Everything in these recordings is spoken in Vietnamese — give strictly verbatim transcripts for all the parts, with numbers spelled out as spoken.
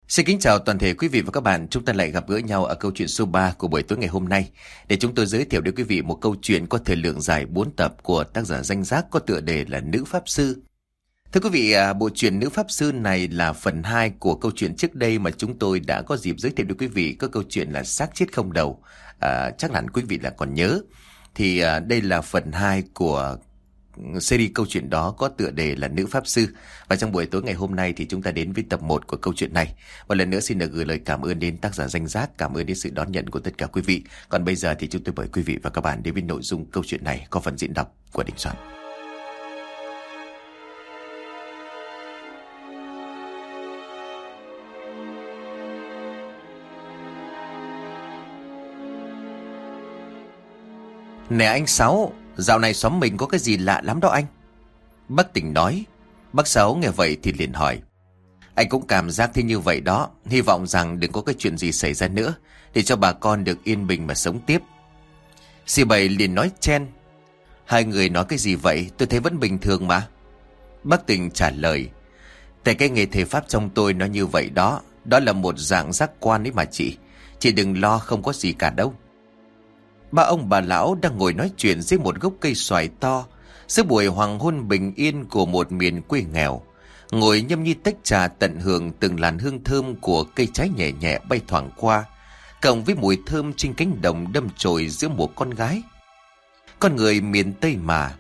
Xin kính chào toàn thể quý vị và các bạn. Chúng ta lại gặp gỡ nhau ở câu chuyện số ba của buổi tối ngày hôm nay, để chúng tôi giới thiệu đến quý vị một câu chuyện có thời lượng dài bốn tập của tác giả Danh Giác có tựa đề là Nữ Pháp Sư. Thưa quý vị, bộ truyện Nữ Pháp Sư này là phần hai của câu chuyện trước đây mà chúng tôi đã có dịp giới thiệu đến quý vị. Có câu chuyện là Xác Chết Không Đầu, à, chắc hẳn quý vị là còn nhớ. Thì à, đây là phần hai của series câu chuyện đó có tựa đề là Nữ Pháp Sư. Và trong buổi tối ngày hôm nay thì chúng ta đến với tập một của câu chuyện này. Một lần nữa xin được gửi lời cảm ơn đến tác giả Danh Giác, cảm ơn đến sự đón nhận của tất cả quý vị. Còn bây giờ thì chúng tôi mời quý vị và các bạn đến với nội dung câu chuyện này có phần diễn đọc của Đình Soạn. Nè anh Sáu, dạo này xóm mình có cái gì lạ lắm đó anh. Bác Tình nói. Bác Sáu nghe vậy thì liền hỏi. Anh cũng cảm giác thế như vậy đó. Hy vọng rằng đừng có cái chuyện gì xảy ra nữa, để cho bà con được yên bình mà sống tiếp. Dì Bảy liền nói chen. Hai người nói cái gì vậy? Tôi thấy vẫn bình thường mà. Bác Tình trả lời. Tại cái nghề thầy Pháp trong tôi nó như vậy đó. Đó là một dạng giác quan ấy mà chị. Chị đừng lo, không có gì cả đâu. Ba ông bà lão đang ngồi nói chuyện dưới một gốc cây xoài to, giữa buổi hoàng hôn bình yên của một miền quê nghèo, ngồi nhâm nhi tách trà tận hưởng từng làn hương thơm của cây trái nhẹ nhẹ bay thoảng qua, cộng với mùi thơm trên cánh đồng đâm chồi giữa một con gái. Con người miền Tây mà,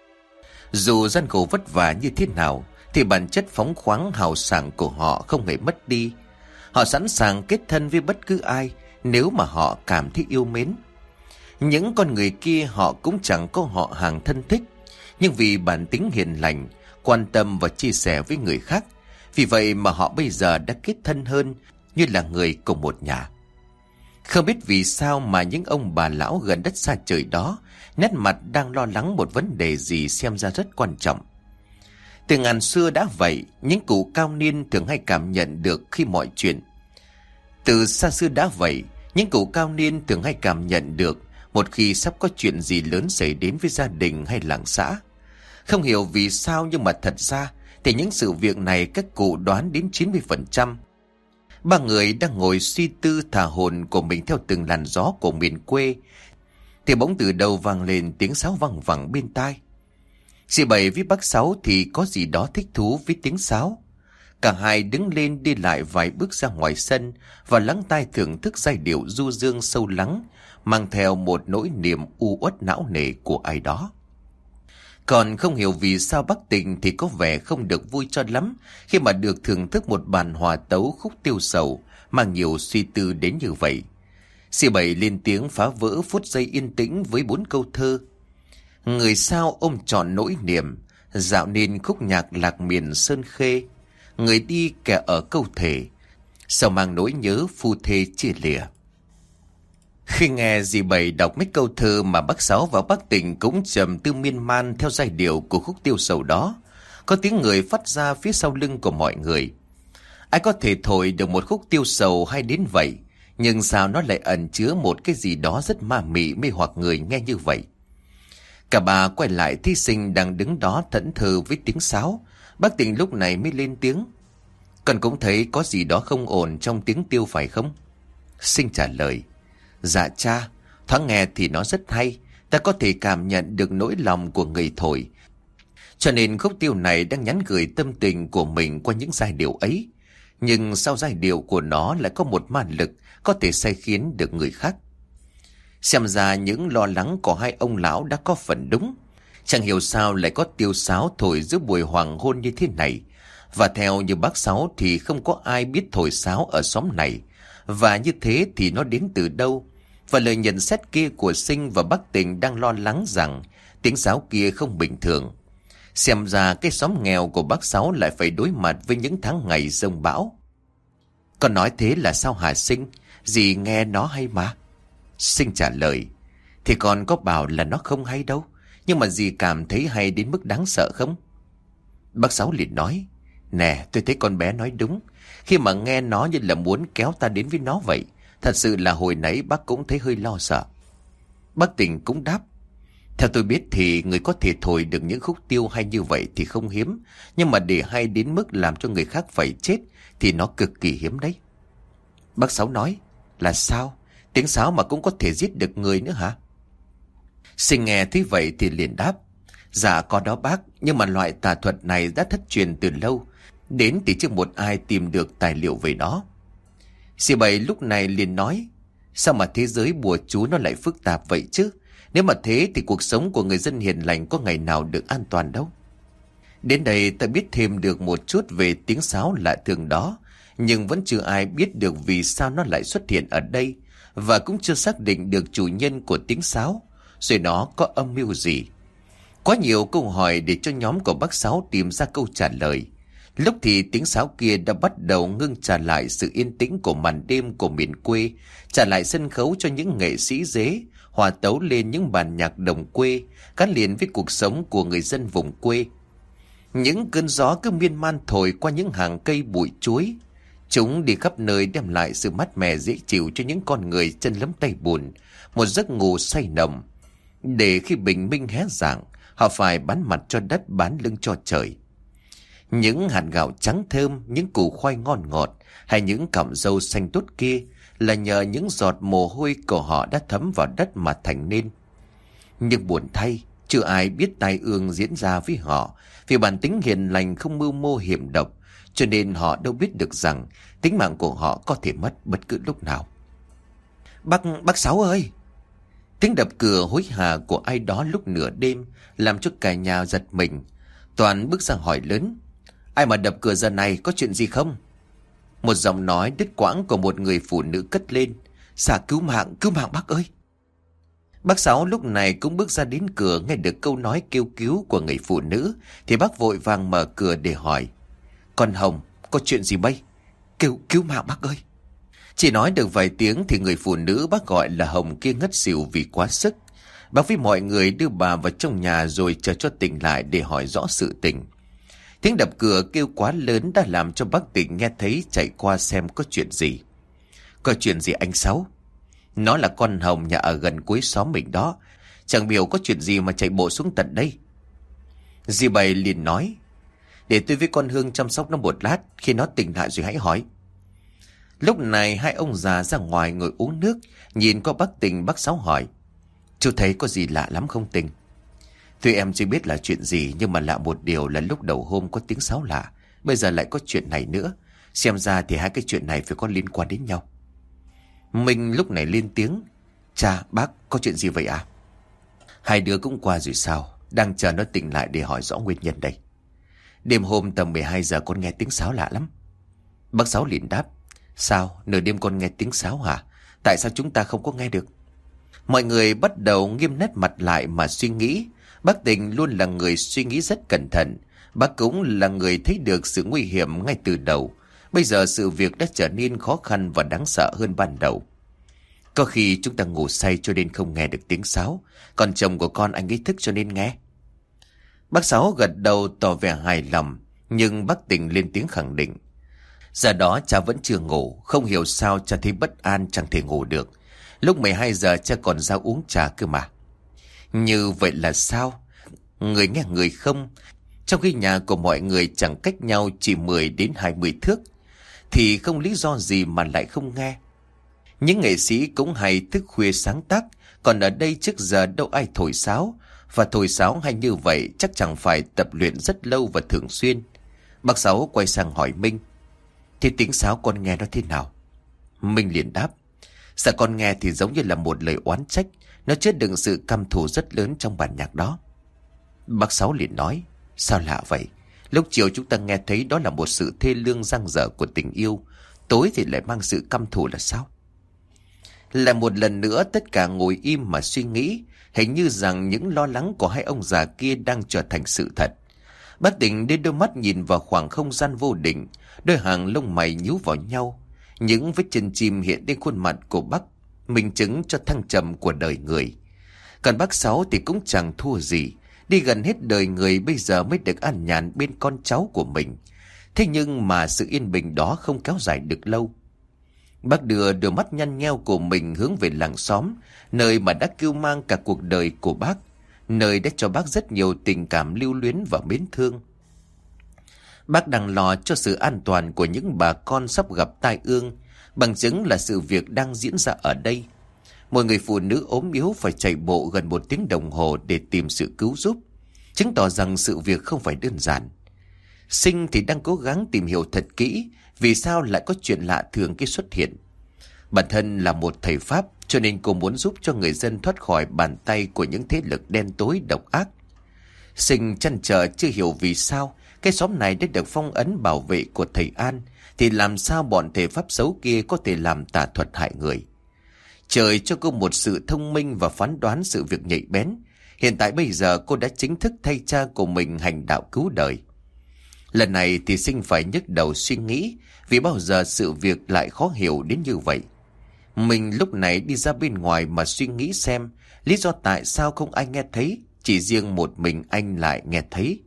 dù gian khổ vất vả như thế nào thì bản chất phóng khoáng hào sảng của họ không hề mất đi. Họ sẵn sàng kết thân với bất cứ ai nếu mà họ cảm thấy yêu mến. Những con người kia họ cũng chẳng có họ hàng thân thích, nhưng vì bản tính hiền lành, quan tâm và chia sẻ với người khác, vì vậy mà họ bây giờ đã kết thân hơn, như là người cùng một nhà. Không biết vì sao mà những ông bà lão gần đất xa trời đó nét mặt đang lo lắng một vấn đề gì xem ra rất quan trọng. Từ ngàn xưa đã vậy, những cụ cao niên thường hay cảm nhận được khi mọi chuyện. Từ xa xưa đã vậy, những cụ cao niên thường hay cảm nhận được một khi sắp có chuyện gì lớn xảy đến với gia đình hay làng xã. Không hiểu vì sao nhưng mà thật ra thì những sự việc này các cụ đoán đến chín mươi phần trăm. Ba người đang ngồi suy tư thả hồn của mình theo từng làn gió của miền quê, thì bỗng từ đầu vang lên tiếng sáo văng vẳng bên tai. Dì Bảy với bác Sáu thì có gì đó thích thú với tiếng sáo. Cả hai đứng lên đi lại vài bước ra ngoài sân và lắng tai thưởng thức giai điệu du dương sâu lắng, mang theo một nỗi niềm u uất não nề của ai đó. Còn không hiểu vì sao bác Tình thì có vẻ không được vui cho lắm khi mà được thưởng thức một bản hòa tấu khúc tiêu sầu mang nhiều suy tư đến như vậy. Dì Bảy lên tiếng phá vỡ phút giây yên tĩnh với bốn câu thơ. Người sao ôm trọn nỗi niềm, dạo nên khúc nhạc lạc miền sơn khê. Người đi kẻ ở câu thể, sao mang nỗi nhớ phu thê chia lìa. Khi nghe dì Bảy đọc mấy câu thơ mà bác Sáu và bác Tình cũng trầm tư miên man theo giai điệu của khúc tiêu sầu đó, có tiếng người phát ra phía sau lưng của mọi người. Ai có thể thổi được một khúc tiêu sầu hay đến vậy, nhưng sao nó lại ẩn chứa một cái gì đó rất ma mị mê hoặc người nghe như vậy. Cả bà quay lại thí sinh đang đứng đó thẫn thờ với tiếng sáo. Bác Tình lúc này mới lên tiếng. Con cũng thấy có gì đó không ổn trong tiếng tiêu phải không? Sinh trả lời. Dạ cha, thoáng nghe thì nó rất hay. Ta có thể cảm nhận được nỗi lòng của người thổi. Cho nên khúc tiêu này đang nhắn gửi tâm tình của mình qua những giai điệu ấy. Nhưng sau giai điệu của nó lại có một ma lực có thể sai khiến được người khác. Xem ra những lo lắng của hai ông lão đã có phần đúng. Chẳng hiểu sao lại có tiêu sáo thổi giữa buổi hoàng hôn như thế này. Và theo như bác Sáu thì không có ai biết thổi sáo ở xóm này. Và như thế thì nó đến từ đâu? Và lời nhận xét kia của Sinh và bác Tình đang lo lắng rằng tiếng sáo kia không bình thường. Xem ra cái xóm nghèo của bác Sáu lại phải đối mặt với những tháng ngày giông bão. Con nói thế là sao hả Sinh? Dì nghe nó hay mà. Sinh trả lời. Thì con có bảo là nó không hay đâu. Nhưng mà dì cảm thấy hay đến mức đáng sợ không? Bác Sáu liền nói. Nè, tôi thấy con bé nói đúng. Khi mà nghe nó như là muốn kéo ta đến với nó vậy. Thật sự là hồi nãy bác cũng thấy hơi lo sợ. Bác Tình cũng đáp. Theo tôi biết thì người có thể thổi được những khúc tiêu hay như vậy thì không hiếm. Nhưng mà để hay đến mức làm cho người khác phải chết thì nó cực kỳ hiếm đấy. Bác Sáu nói, là sao? Tiếng sáo mà cũng có thể giết được người nữa hả? Sinh nghe thấy vậy thì liền đáp, dạ có đó bác, nhưng mà loại tà thuật này đã thất truyền từ lâu, đến thì chưa một ai tìm được tài liệu về đó. Dì Bảy lúc này liền nói, sao mà thế giới bùa chú nó lại phức tạp vậy chứ? Nếu mà thế thì cuộc sống của người dân hiền lành có ngày nào được an toàn đâu. Đến đây ta biết thêm được một chút về tiếng sáo lạ thường đó, nhưng vẫn chưa ai biết được vì sao nó lại xuất hiện ở đây, và cũng chưa xác định được chủ nhân của tiếng sáo, rồi nó có âm mưu gì. Quá nhiều câu hỏi để cho nhóm của bác Sáu tìm ra câu trả lời. Lúc thì tiếng sáo kia đã bắt đầu ngưng trả lại sự yên tĩnh của màn đêm của miền quê, trả lại sân khấu cho những nghệ sĩ dế, hòa tấu lên những bản nhạc đồng quê, gắn liền với cuộc sống của người dân vùng quê. Những cơn gió cứ miên man thổi qua những hàng cây bụi chuối. Chúng đi khắp nơi đem lại sự mát mẻ dễ chịu cho những con người chân lấm tay bùn, một giấc ngủ say nồng. Để khi bình minh hé rạng, họ phải bán mặt cho đất bán lưng cho trời. Những hạt gạo trắng thơm, những củ khoai ngon ngọt, hay những cọng dâu xanh tốt kia là nhờ những giọt mồ hôi của họ đã thấm vào đất mà thành nên. Nhưng buồn thay, chưa ai biết tai ương diễn ra với họ, vì bản tính hiền lành không mưu mô hiểm độc, cho nên họ đâu biết được rằng tính mạng của họ có thể mất bất cứ lúc nào. Bác, bác Sáu ơi! Tiếng đập cửa hối hả của ai đó lúc nửa đêm làm cho cả nhà giật mình. Toàn bước ra hỏi lớn, ai mà đập cửa giờ này, có chuyện gì không? Một giọng nói đứt quãng của một người phụ nữ cất lên, dạ cứu mạng, cứu mạng bác ơi! Bác Sáu lúc này cũng bước ra đến cửa, nghe được câu nói kêu cứu của người phụ nữ thì bác vội vàng mở cửa để hỏi, con Hồng, có chuyện gì bây? Kêu cứu mạng bác ơi! Chỉ nói được vài tiếng thì người phụ nữ bác gọi là Hồng kia ngất xỉu vì quá sức. Bác với mọi người đưa bà vào trong nhà rồi chờ cho tỉnh lại để hỏi rõ sự tình. Tiếng đập cửa kêu quá lớn đã làm cho bác Tỉnh nghe thấy, chạy qua xem có chuyện gì. Có chuyện gì anh Sáu? Nó là con Hồng nhà ở gần cuối xóm mình đó. Chẳng biểu có chuyện gì mà chạy bộ xuống tận đây. Dì Bảy liền nói, để tôi với con Hương chăm sóc nó một lát, khi nó tỉnh lại rồi hãy hỏi. Lúc này hai ông già ra ngoài ngồi uống nước, nhìn qua bác Tình, bác Sáu hỏi, chú thấy có gì lạ lắm không Tình? Tuy em chưa biết là chuyện gì, nhưng mà lạ một điều là lúc đầu hôm có tiếng sáo lạ, bây giờ lại có chuyện này nữa. Xem ra thì hai cái chuyện này phải có liên quan đến nhau. Minh lúc này lên tiếng, cha, bác, có chuyện gì vậy à? Hai đứa cũng qua rồi sao? Đang chờ nó tỉnh lại để hỏi rõ nguyên nhân đây. Đêm hôm tầm mười hai giờ con nghe tiếng sáo lạ lắm. Bác Sáu liền đáp, sao, nửa đêm con nghe tiếng sáo hả? Tại sao chúng ta không có nghe được? Mọi người bắt đầu nghiêm nét mặt lại mà suy nghĩ. Bác Tình luôn là người suy nghĩ rất cẩn thận. Bác cũng là người thấy được sự nguy hiểm ngay từ đầu. Bây giờ sự việc đã trở nên khó khăn và đáng sợ hơn ban đầu. Có khi chúng ta ngủ say cho nên không nghe được tiếng sáo, còn chồng của con anh ấy thức cho nên nghe. Bác Sáu gật đầu tỏ vẻ hài lòng, nhưng bác Tình lên tiếng khẳng định. Giờ đó cha vẫn chưa ngủ, không hiểu sao cha thấy bất an chẳng thể ngủ được. Lúc mười hai giờ cha còn ra uống trà cơ mà. Như vậy là sao? Người nghe người không? Trong khi nhà của mọi người chẳng cách nhau chỉ mười đến hai mươi thước, thì không lý do gì mà lại không nghe. Những nghệ sĩ cũng hay thức khuya sáng tác, còn ở đây trước giờ đâu ai thổi sáo, và thổi sáo hay như vậy chắc chẳng phải tập luyện rất lâu và thường xuyên. Bác Sáu quay sang hỏi Minh, thì tiếng sáo con nghe nó thế nào? Minh liền đáp, dạ con nghe thì giống như là một lời oán trách, nó chứa đựng sự căm thù rất lớn trong bản nhạc đó. Bác Sáu liền nói, sao lạ vậy? Lúc chiều chúng ta nghe thấy đó là một sự thê lương dang dở của tình yêu, tối thì lại mang sự căm thù là sao? Lại một lần nữa tất cả ngồi im mà suy nghĩ, hình như rằng những lo lắng của hai ông già kia đang trở thành sự thật. Bác Tình đưa đôi mắt nhìn vào khoảng không gian vô định, đôi hàng lông mày nhíu vào nhau. Những vết chân chim hiện lên khuôn mặt của bác, minh chứng cho thăng trầm của đời người. Còn bác Sáu thì cũng chẳng thua gì, đi gần hết đời người bây giờ mới được an nhàn bên con cháu của mình. Thế nhưng mà sự yên bình đó không kéo dài được lâu. Bác đưa đôi mắt nhăn nheo của mình hướng về làng xóm, nơi mà đã cưu mang cả cuộc đời của bác, nơi đã cho bác rất nhiều tình cảm lưu luyến và mến thương. Bác đang lo cho sự an toàn của những bà con sắp gặp tai ương, bằng chứng là sự việc đang diễn ra ở đây. Một người phụ nữ ốm yếu phải chạy bộ gần một tiếng đồng hồ để tìm sự cứu giúp, chứng tỏ rằng sự việc không phải đơn giản. Sinh thì đang cố gắng tìm hiểu thật kỹ vì sao lại có chuyện lạ thường khi xuất hiện. Bản thân là một thầy Pháp cho nên cô muốn giúp cho người dân thoát khỏi bàn tay của những thế lực đen tối độc ác. Sinh trăn trở chưa hiểu vì sao cái xóm này đã được phong ấn bảo vệ của thầy An, thì làm sao bọn thầy Pháp xấu kia có thể làm tà thuật hại người. Trời cho cô một sự thông minh và phán đoán sự việc nhạy bén. Hiện tại bây giờ cô đã chính thức thay cha của mình hành đạo cứu đời. Lần này thì Sinh phải nhức đầu suy nghĩ, vì bao giờ sự việc lại khó hiểu đến như vậy. Mình lúc này đi ra bên ngoài mà suy nghĩ xem lý do tại sao không ai nghe thấy, chỉ riêng một mình anh lại nghe thấy.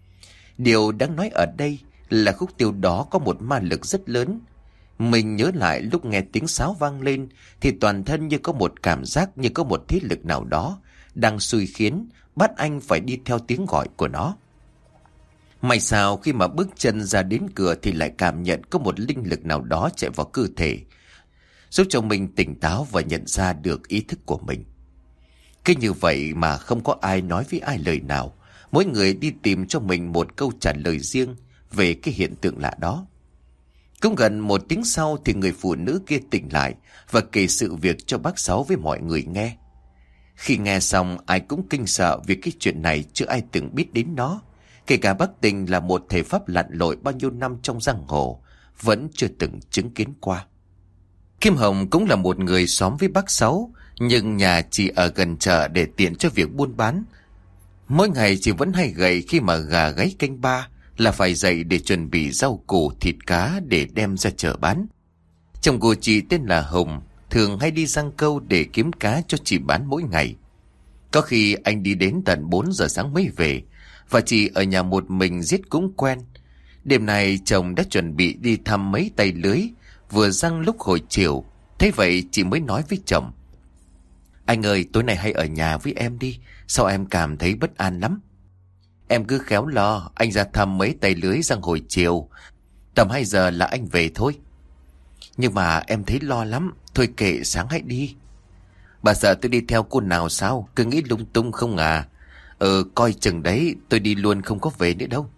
Điều đáng nói ở đây là khúc tiêu đó có một ma lực rất lớn. Mình nhớ lại lúc nghe tiếng sáo vang lên thì toàn thân như có một cảm giác như có một thế lực nào đó đang xui khiến bắt anh phải đi theo tiếng gọi của nó. May sao khi mà bước chân ra đến cửa thì lại cảm nhận có một linh lực nào đó chạy vào cơ thể, giúp cho mình tỉnh táo và nhận ra được ý thức của mình. Cứ như vậy mà không có ai nói với ai lời nào, mỗi người đi tìm cho mình một câu trả lời riêng về cái hiện tượng lạ đó. Cũng gần một tiếng sau thì người phụ nữ kia tỉnh lại và kể sự việc cho bác Sáu với mọi người nghe. Khi nghe xong ai cũng kinh sợ vì cái chuyện này chưa ai từng biết đến nó. Kể cả bác Tình là một thầy Pháp lặn lội bao nhiêu năm trong giang hồ vẫn chưa từng chứng kiến qua. Kim Hồng cũng là một người xóm với bác Sáu, nhưng nhà chỉ ở gần chợ để tiện cho việc buôn bán. Mỗi ngày chị vẫn hay gầy khi mà gà gáy canh ba là phải dậy để chuẩn bị rau củ thịt cá để đem ra chợ bán. Chồng của chị tên là Hùng, thường hay đi giăng câu để kiếm cá cho chị bán mỗi ngày. Có khi anh đi đến tận bốn giờ sáng mới về, và chị ở nhà một mình giết cũng quen. Đêm này chồng đã chuẩn bị đi thăm mấy tay lưới, vừa giăng lúc hồi chiều. Thế vậy chị mới nói với chồng: "Anh ơi, tối nay hãy ở nhà với em đi, sao em cảm thấy bất an lắm." "Em cứ khéo lo, anh ra thăm mấy tay lưới giăng hồi chiều, tầm hai giờ là anh về thôi." "Nhưng mà em thấy lo lắm, thôi kệ, sáng hãy đi." "Bà sợ tôi đi theo cô nào sao, cứ nghĩ lung tung không à?" "Ừ, coi chừng đấy, tôi đi luôn không có về nữa đâu."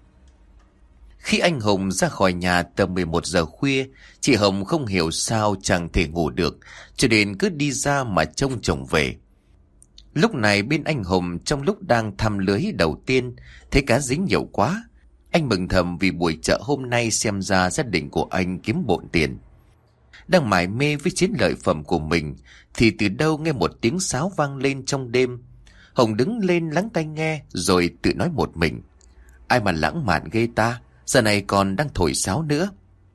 Khi anh Hùng ra khỏi nhà tầm mười một giờ khuya, chị Hồng không hiểu sao chẳng thể ngủ được, cho nên cứ đi ra mà trông chồng về. Lúc này bên anh Hùng trong lúc đang thăm lưới đầu tiên, thấy cá dính nhiều quá. Anh mừng thầm vì buổi chợ hôm nay xem ra gia đình của anh kiếm bộn tiền. Đang mải mê với chiến lợi phẩm của mình, thì từ đâu nghe một tiếng sáo vang lên trong đêm. Hồng đứng lên lắng tai nghe rồi tự nói một mình: "Ai mà lãng mạn ghê ta, giờ này còn đang thổi sáo nữa."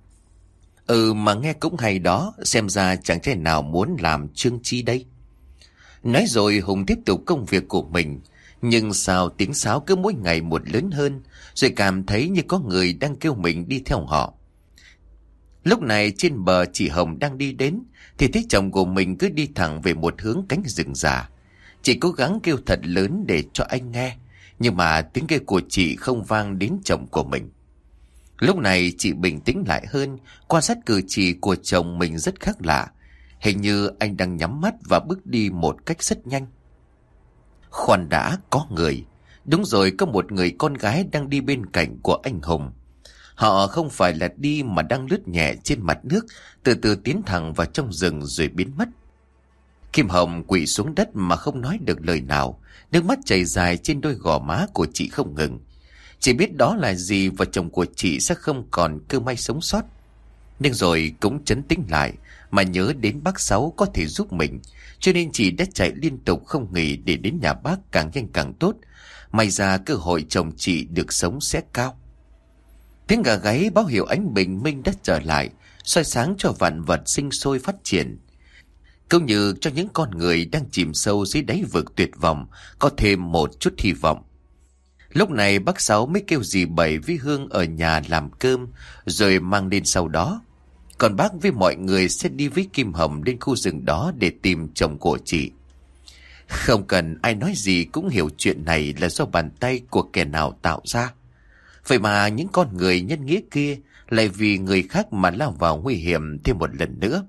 "Ừ mà nghe cũng hay đó, xem ra chàng trai nào muốn làm trương chi đây." Nói rồi Hùng tiếp tục công việc của mình. Nhưng sao tiếng sáo cứ mỗi ngày một lớn hơn, rồi cảm thấy như có người đang kêu mình đi theo họ. Lúc này trên bờ chị Hồng đang đi đến, thì thấy chồng của mình cứ đi thẳng về một hướng cánh rừng già. Chị cố gắng kêu thật lớn để cho anh nghe, nhưng mà tiếng kêu của chị không vang đến chồng của mình. Lúc này chị bình tĩnh lại hơn, quan sát cử chỉ của chồng mình rất khác lạ. Hình như anh đang nhắm mắt và bước đi một cách rất nhanh. Khoan đã, có người. Đúng rồi, có một người con gái đang đi bên cạnh của anh Hùng. Họ không phải là đi mà đang lướt nhẹ trên mặt nước, từ từ tiến thẳng vào trong rừng rồi biến mất. Kim Hồng quỳ xuống đất mà không nói được lời nào, nước mắt chảy dài trên đôi gò má của chị không ngừng. Chị biết đó là gì và chồng của chị sẽ không còn cơ may sống sót. Nhưng rồi cũng trấn tĩnh lại mà nhớ đến bác Sáu có thể giúp mình, cho nên chị đã chạy liên tục không nghỉ để đến nhà bác càng nhanh càng tốt. May ra cơ hội chồng chị được sống sẽ cao. Tiếng gà gáy báo hiệu ánh bình minh đã trở lại, soi sáng cho vạn vật sinh sôi phát triển, cũng như cho những con người đang chìm sâu dưới đáy vực tuyệt vọng có thêm một chút hy vọng. Lúc này bác Sáu mới kêu dì Bảy với Hương ở nhà làm cơm rồi mang lên sau đó. Còn bác với mọi người sẽ đi với Kim Hồng lên khu rừng đó để tìm chồng của chị. Không cần ai nói gì cũng hiểu chuyện này là do bàn tay của kẻ nào tạo ra. Vậy mà những con người nhân nghĩa kia lại vì người khác mà lao vào nguy hiểm thêm một lần nữa.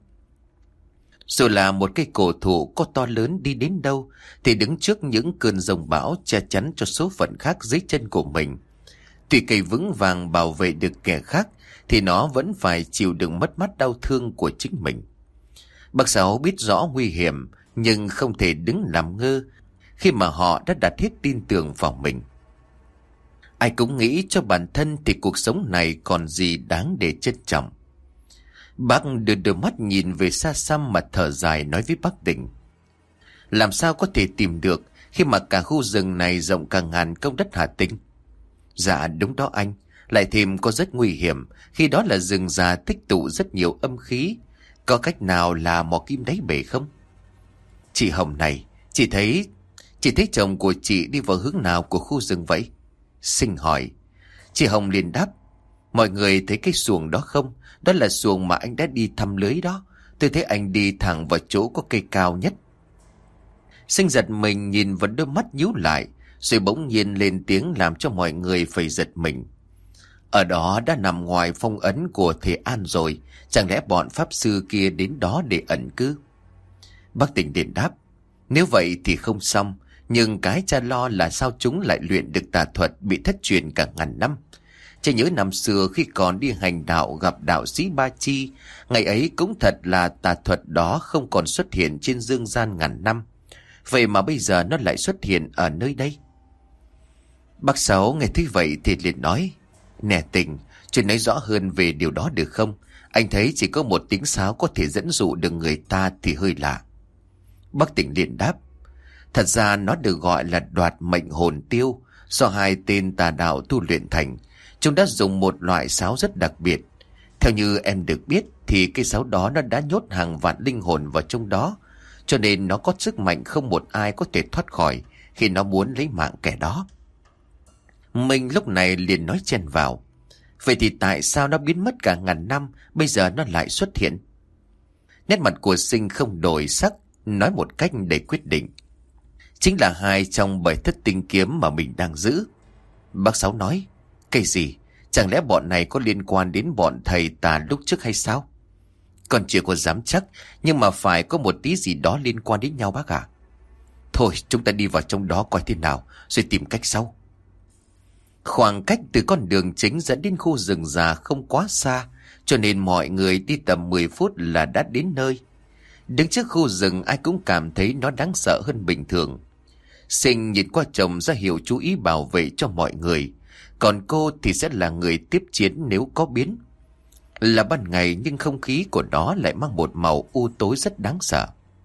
Dù là một cây cổ thụ có to lớn đi đến đâu thì đứng trước những cơn giông bão che chắn cho số phận khác dưới chân của mình. Tuy cây vững vàng bảo vệ được kẻ khác thì nó vẫn phải chịu đựng mất mát đau thương của chính mình. Bác Sáu biết rõ nguy hiểm nhưng không thể đứng làm ngơ khi mà họ đã đặt hết tin tưởng vào mình. Ai cũng nghĩ cho bản thân thì cuộc sống này còn gì đáng để trân trọng. Bác đưa đôi mắt nhìn về xa xăm mà thở dài nói với bác Tỉnh. Làm sao có thể tìm được khi mà cả khu rừng này rộng cả ngàn công đất Hà Tĩnh? Dạ đúng đó anh, lại thêm có rất nguy hiểm khi đó là rừng già tích tụ rất nhiều âm khí. Có cách nào là mò kim đáy bể không? Chị Hồng này, chị thấy Chị thấy chồng của chị đi vào hướng nào của khu rừng vậy? Sinh hỏi. Chị Hồng liền đáp. Mọi người thấy cái xuồng đó không? Đó là xuồng mà anh đã đi thăm lưới đó. Tôi thấy anh đi thẳng vào chỗ có cây cao nhất. Sinh giật mình nhìn vào đôi mắt nhíu lại, rồi bỗng nhiên lên tiếng làm cho mọi người phải giật mình. Ở đó đã nằm ngoài phong ấn của thầy An rồi, chẳng lẽ bọn pháp sư kia đến đó để ẩn cư? Bác Tỉnh liền đáp. Nếu vậy thì không xong, nhưng cái cha lo là sao chúng lại luyện được tà thuật bị thất truyền cả ngàn năm. Cha nhớ năm xưa khi còn đi hành đạo gặp đạo sĩ Ba Chi, ngày ấy cũng thật là tà thuật đó không còn xuất hiện trên dương gian ngàn năm. Vậy mà bây giờ nó lại xuất hiện ở nơi đây. Bác Sáu nghe thấy vậy thì liền nói. Nè Tỉnh, chuyện nói rõ hơn về điều đó được không? Anh thấy chỉ có một tiếng sáo có thể dẫn dụ được người ta thì hơi lạ. Bác Tỉnh liền đáp. Thật ra nó được gọi là đoạt mệnh hồn tiêu, do hai tên tà đạo tu luyện thành. Chúng đã dùng một loại sáo rất đặc biệt. Theo như em được biết thì cây sáo đó nó đã nhốt hàng vạn linh hồn vào trong đó, cho nên nó có sức mạnh không một ai có thể thoát khỏi khi nó muốn lấy mạng kẻ đó. Mình lúc này liền nói chen vào. Vậy thì tại sao nó biến mất cả ngàn năm, bây giờ nó lại xuất hiện? Nét mặt của Sinh không đổi sắc, nói một cách để quyết định. Chính là hai trong bảy thất tinh kiếm mà mình đang giữ. Bác Sáu nói. Cái gì? Chẳng lẽ bọn này có liên quan đến bọn thầy tà lúc trước hay sao? Còn chưa có dám chắc, nhưng mà phải có một tí gì đó liên quan đến nhau bác ạ. Thôi chúng ta đi vào trong đó coi thế nào, rồi tìm cách sau. Khoảng cách từ con đường chính dẫn đến khu rừng già không quá xa, cho nên mọi người đi tầm mười phút là đã đến nơi. Đứng trước khu rừng ai cũng cảm thấy nó đáng sợ hơn bình thường. Sinh nhìn qua chồng ra hiệu chú ý bảo vệ cho mọi người, còn cô thì sẽ là người tiếp chiến nếu có biến. Là ban ngày nhưng không khí của nó lại mang một màu u tối rất đáng sợ.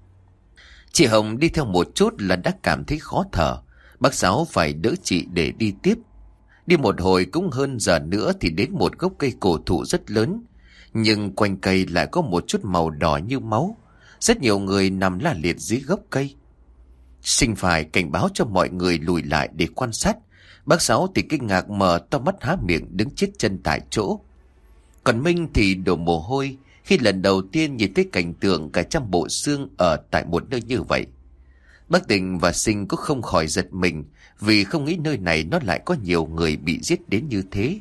Chị Hồng đi theo một chút là đã cảm thấy khó thở. Bác Sáu phải đỡ chị để đi tiếp. Đi một hồi cũng hơn giờ nữa thì đến một gốc cây cổ thụ rất lớn, nhưng quanh cây lại có một chút màu đỏ như máu. Rất nhiều người nằm la liệt dưới gốc cây. Sinh phải cảnh báo cho mọi người lùi lại để quan sát. Bác Sáu thì kinh ngạc mở to mắt há miệng đứng chết chân tại chỗ. Còn Minh thì đổ mồ hôi khi lần đầu tiên nhìn thấy cảnh tượng cả trăm bộ xương ở tại một nơi như vậy. Bác Tình và Sinh cũng không khỏi giật mình vì không nghĩ nơi này nó lại có nhiều người bị giết đến như thế.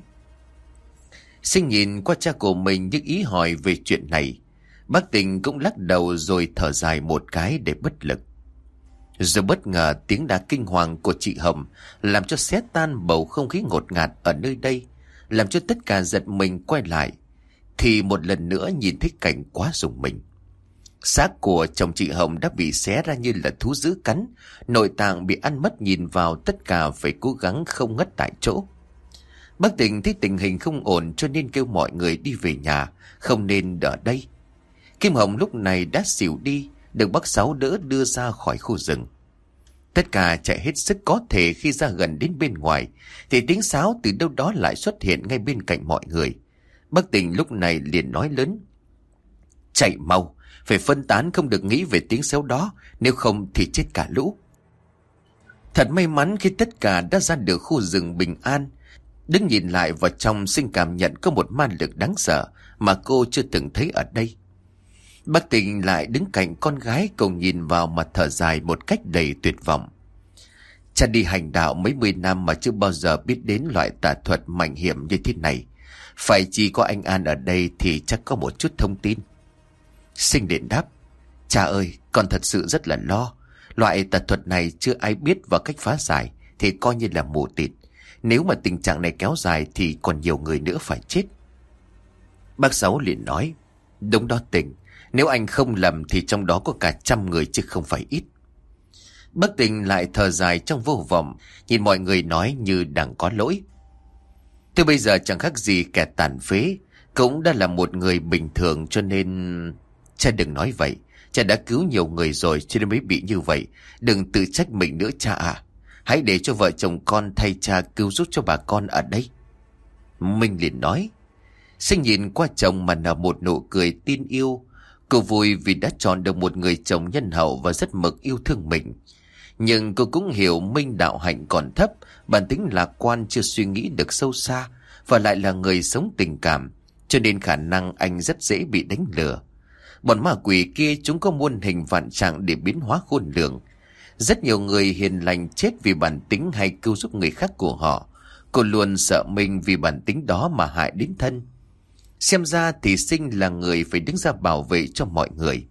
Sinh nhìn qua cha của mình nhưng ý hỏi về chuyện này. Bác Tình cũng lắc đầu rồi thở dài một cái để bất lực. Rồi bất ngờ tiếng đá kinh hoàng của chị Hồng làm cho xé tan bầu không khí ngột ngạt ở nơi đây, làm cho tất cả giật mình quay lại. Thì một lần nữa nhìn thấy cảnh quá rùng mình. Xác của chồng chị Hồng đã bị xé ra như là thú dữ cắn, nội tạng bị ăn mất, nhìn vào tất cả phải cố gắng không ngất tại chỗ. Bác Tình thấy tình hình không ổn cho nên kêu mọi người đi về nhà, không nên ở đây. Kim Hồng lúc này đã xỉu đi, được bác Sáu đỡ đưa ra khỏi khu rừng. Tất cả chạy hết sức có thể. Khi ra gần đến bên ngoài thì tiếng sáo từ đâu đó lại xuất hiện ngay bên cạnh mọi người. Bác Tình lúc này liền nói lớn. Chạy mau, phải phân tán, không được nghĩ về tiếng sáo đó, nếu không thì chết cả lũ. Thật may mắn khi tất cả đã ra được khu rừng bình an. Đứng nhìn lại vào trong, Sinh cảm nhận có một ma lực đáng sợ mà cô chưa từng thấy ở đây. Bác Tình lại đứng cạnh con gái, cùng nhìn vào mà thở dài một cách đầy tuyệt vọng. Cha đi hành đạo mấy mươi năm mà chưa bao giờ biết đến loại tà thuật manh hiểm như thế này. Phải chỉ có anh An ở đây thì chắc có một chút thông tin. Sinh liền đáp: Cha ơi, con thật sự rất là lo. Loại tật thuật này chưa ai biết và cách phá giải thì coi như là mù tịt. Nếu mà tình trạng này kéo dài thì còn nhiều người nữa phải chết. Bác Sáu liền nói: Đúng đó Tình, nếu anh không lầm thì trong đó có cả trăm người chứ không phải ít. Bác Tình lại thở dài trong vô vọng, nhìn mọi người nói như đang có lỗi. Tôi bây giờ chẳng khác gì kẻ tàn phế, cũng đã là một người bình thường, cho nên... Cha đừng nói vậy, cha đã cứu nhiều người rồi cho nên mới bị như vậy. Đừng tự trách mình nữa cha ạ. Hãy để cho vợ chồng con thay cha cứu giúp cho bà con ở đây. Minh liền nói. Sinh nhìn qua chồng mà nở một nụ cười tin yêu. Cô vui vì đã chọn được một người chồng nhân hậu và rất mực yêu thương mình. Nhưng cô cũng hiểu Minh đạo hạnh còn thấp, bản tính lạc quan, chưa suy nghĩ được sâu xa, và lại là người sống tình cảm, cho nên khả năng anh rất dễ bị đánh lừa. Bọn ma quỷ kia chúng có muôn hình vạn trạng để biến hóa khôn lường. Rất nhiều người hiền lành chết vì bản tính hay cứu giúp người khác của họ. Cô luôn sợ mình vì bản tính đó mà hại đến thân. Xem ra thì Sinh là người phải đứng ra bảo vệ cho mọi người.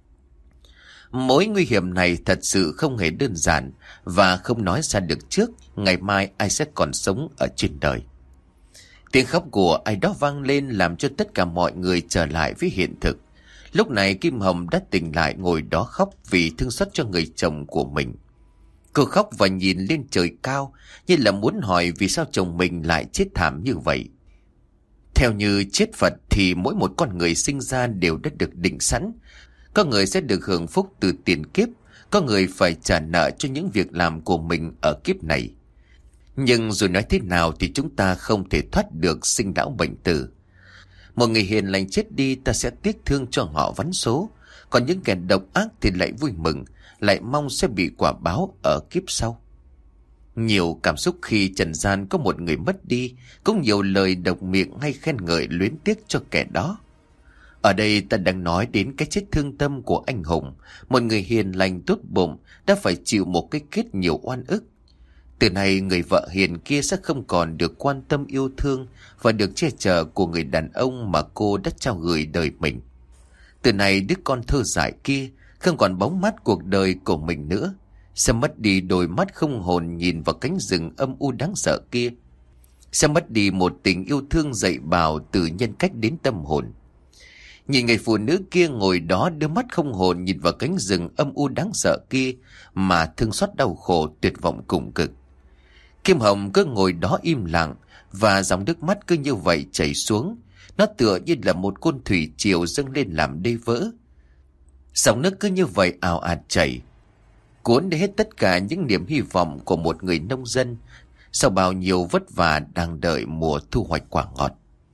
Mối nguy hiểm này thật sự không hề đơn giản, và không nói ra được trước ngày mai ai sẽ còn sống ở trên đời. Tiếng khóc của ai đó vang lên làm cho tất cả mọi người trở lại với hiện thực. Lúc này Kim Hồng đã tỉnh lại, ngồi đó khóc vì thương xót cho người chồng của mình. Cô khóc và nhìn lên trời cao như là muốn hỏi vì sao chồng mình lại chết thảm như vậy. Theo như chết Phật thì mỗi một con người sinh ra đều đã được định sẵn. Có người sẽ được hưởng phúc từ tiền kiếp, có người phải trả nợ cho những việc làm của mình ở kiếp này. Nhưng dù nói thế nào thì chúng ta không thể thoát được sinh lão bệnh tử. Một người hiền lành chết đi ta sẽ tiếc thương cho họ vắn số, còn những kẻ độc ác thì lại vui mừng, lại mong sẽ bị quả báo ở kiếp sau. Nhiều cảm xúc khi trần gian có một người mất đi, cũng nhiều lời độc miệng hay khen ngợi luyến tiếc cho kẻ đó. Ở đây ta đang nói đến cái chết thương tâm của anh Hùng, một người hiền lành tốt bụng đã phải chịu một cái kết nhiều oan ức. Từ nay người vợ hiền kia sẽ không còn được quan tâm yêu thương và được che chở của người đàn ông mà cô đã trao gửi đời mình. Từ nay đứa con thơ dại kia không còn bóng mát cuộc đời của mình nữa, sẽ mất đi đôi mắt không hồn nhìn vào cánh rừng âm u đáng sợ kia, sẽ mất đi một tình yêu thương dạy bảo từ nhân cách đến tâm hồn. Nhìn người phụ nữ kia ngồi đó đưa mắt không hồn nhìn vào cánh rừng âm u đáng sợ kia mà thương xót đau khổ tuyệt vọng cùng cực. Kim Hồng cứ ngồi đó im lặng, và dòng nước mắt cứ như vậy chảy xuống. Nó tựa như là một cơn thủy triều dâng lên làm đê vỡ. Dòng nước cứ như vậy ào ạt chảy, cuốn đi hết tất cả những niềm hy vọng của một người nông dân sau bao nhiêu vất vả đang đợi mùa thu hoạch quả ngọt.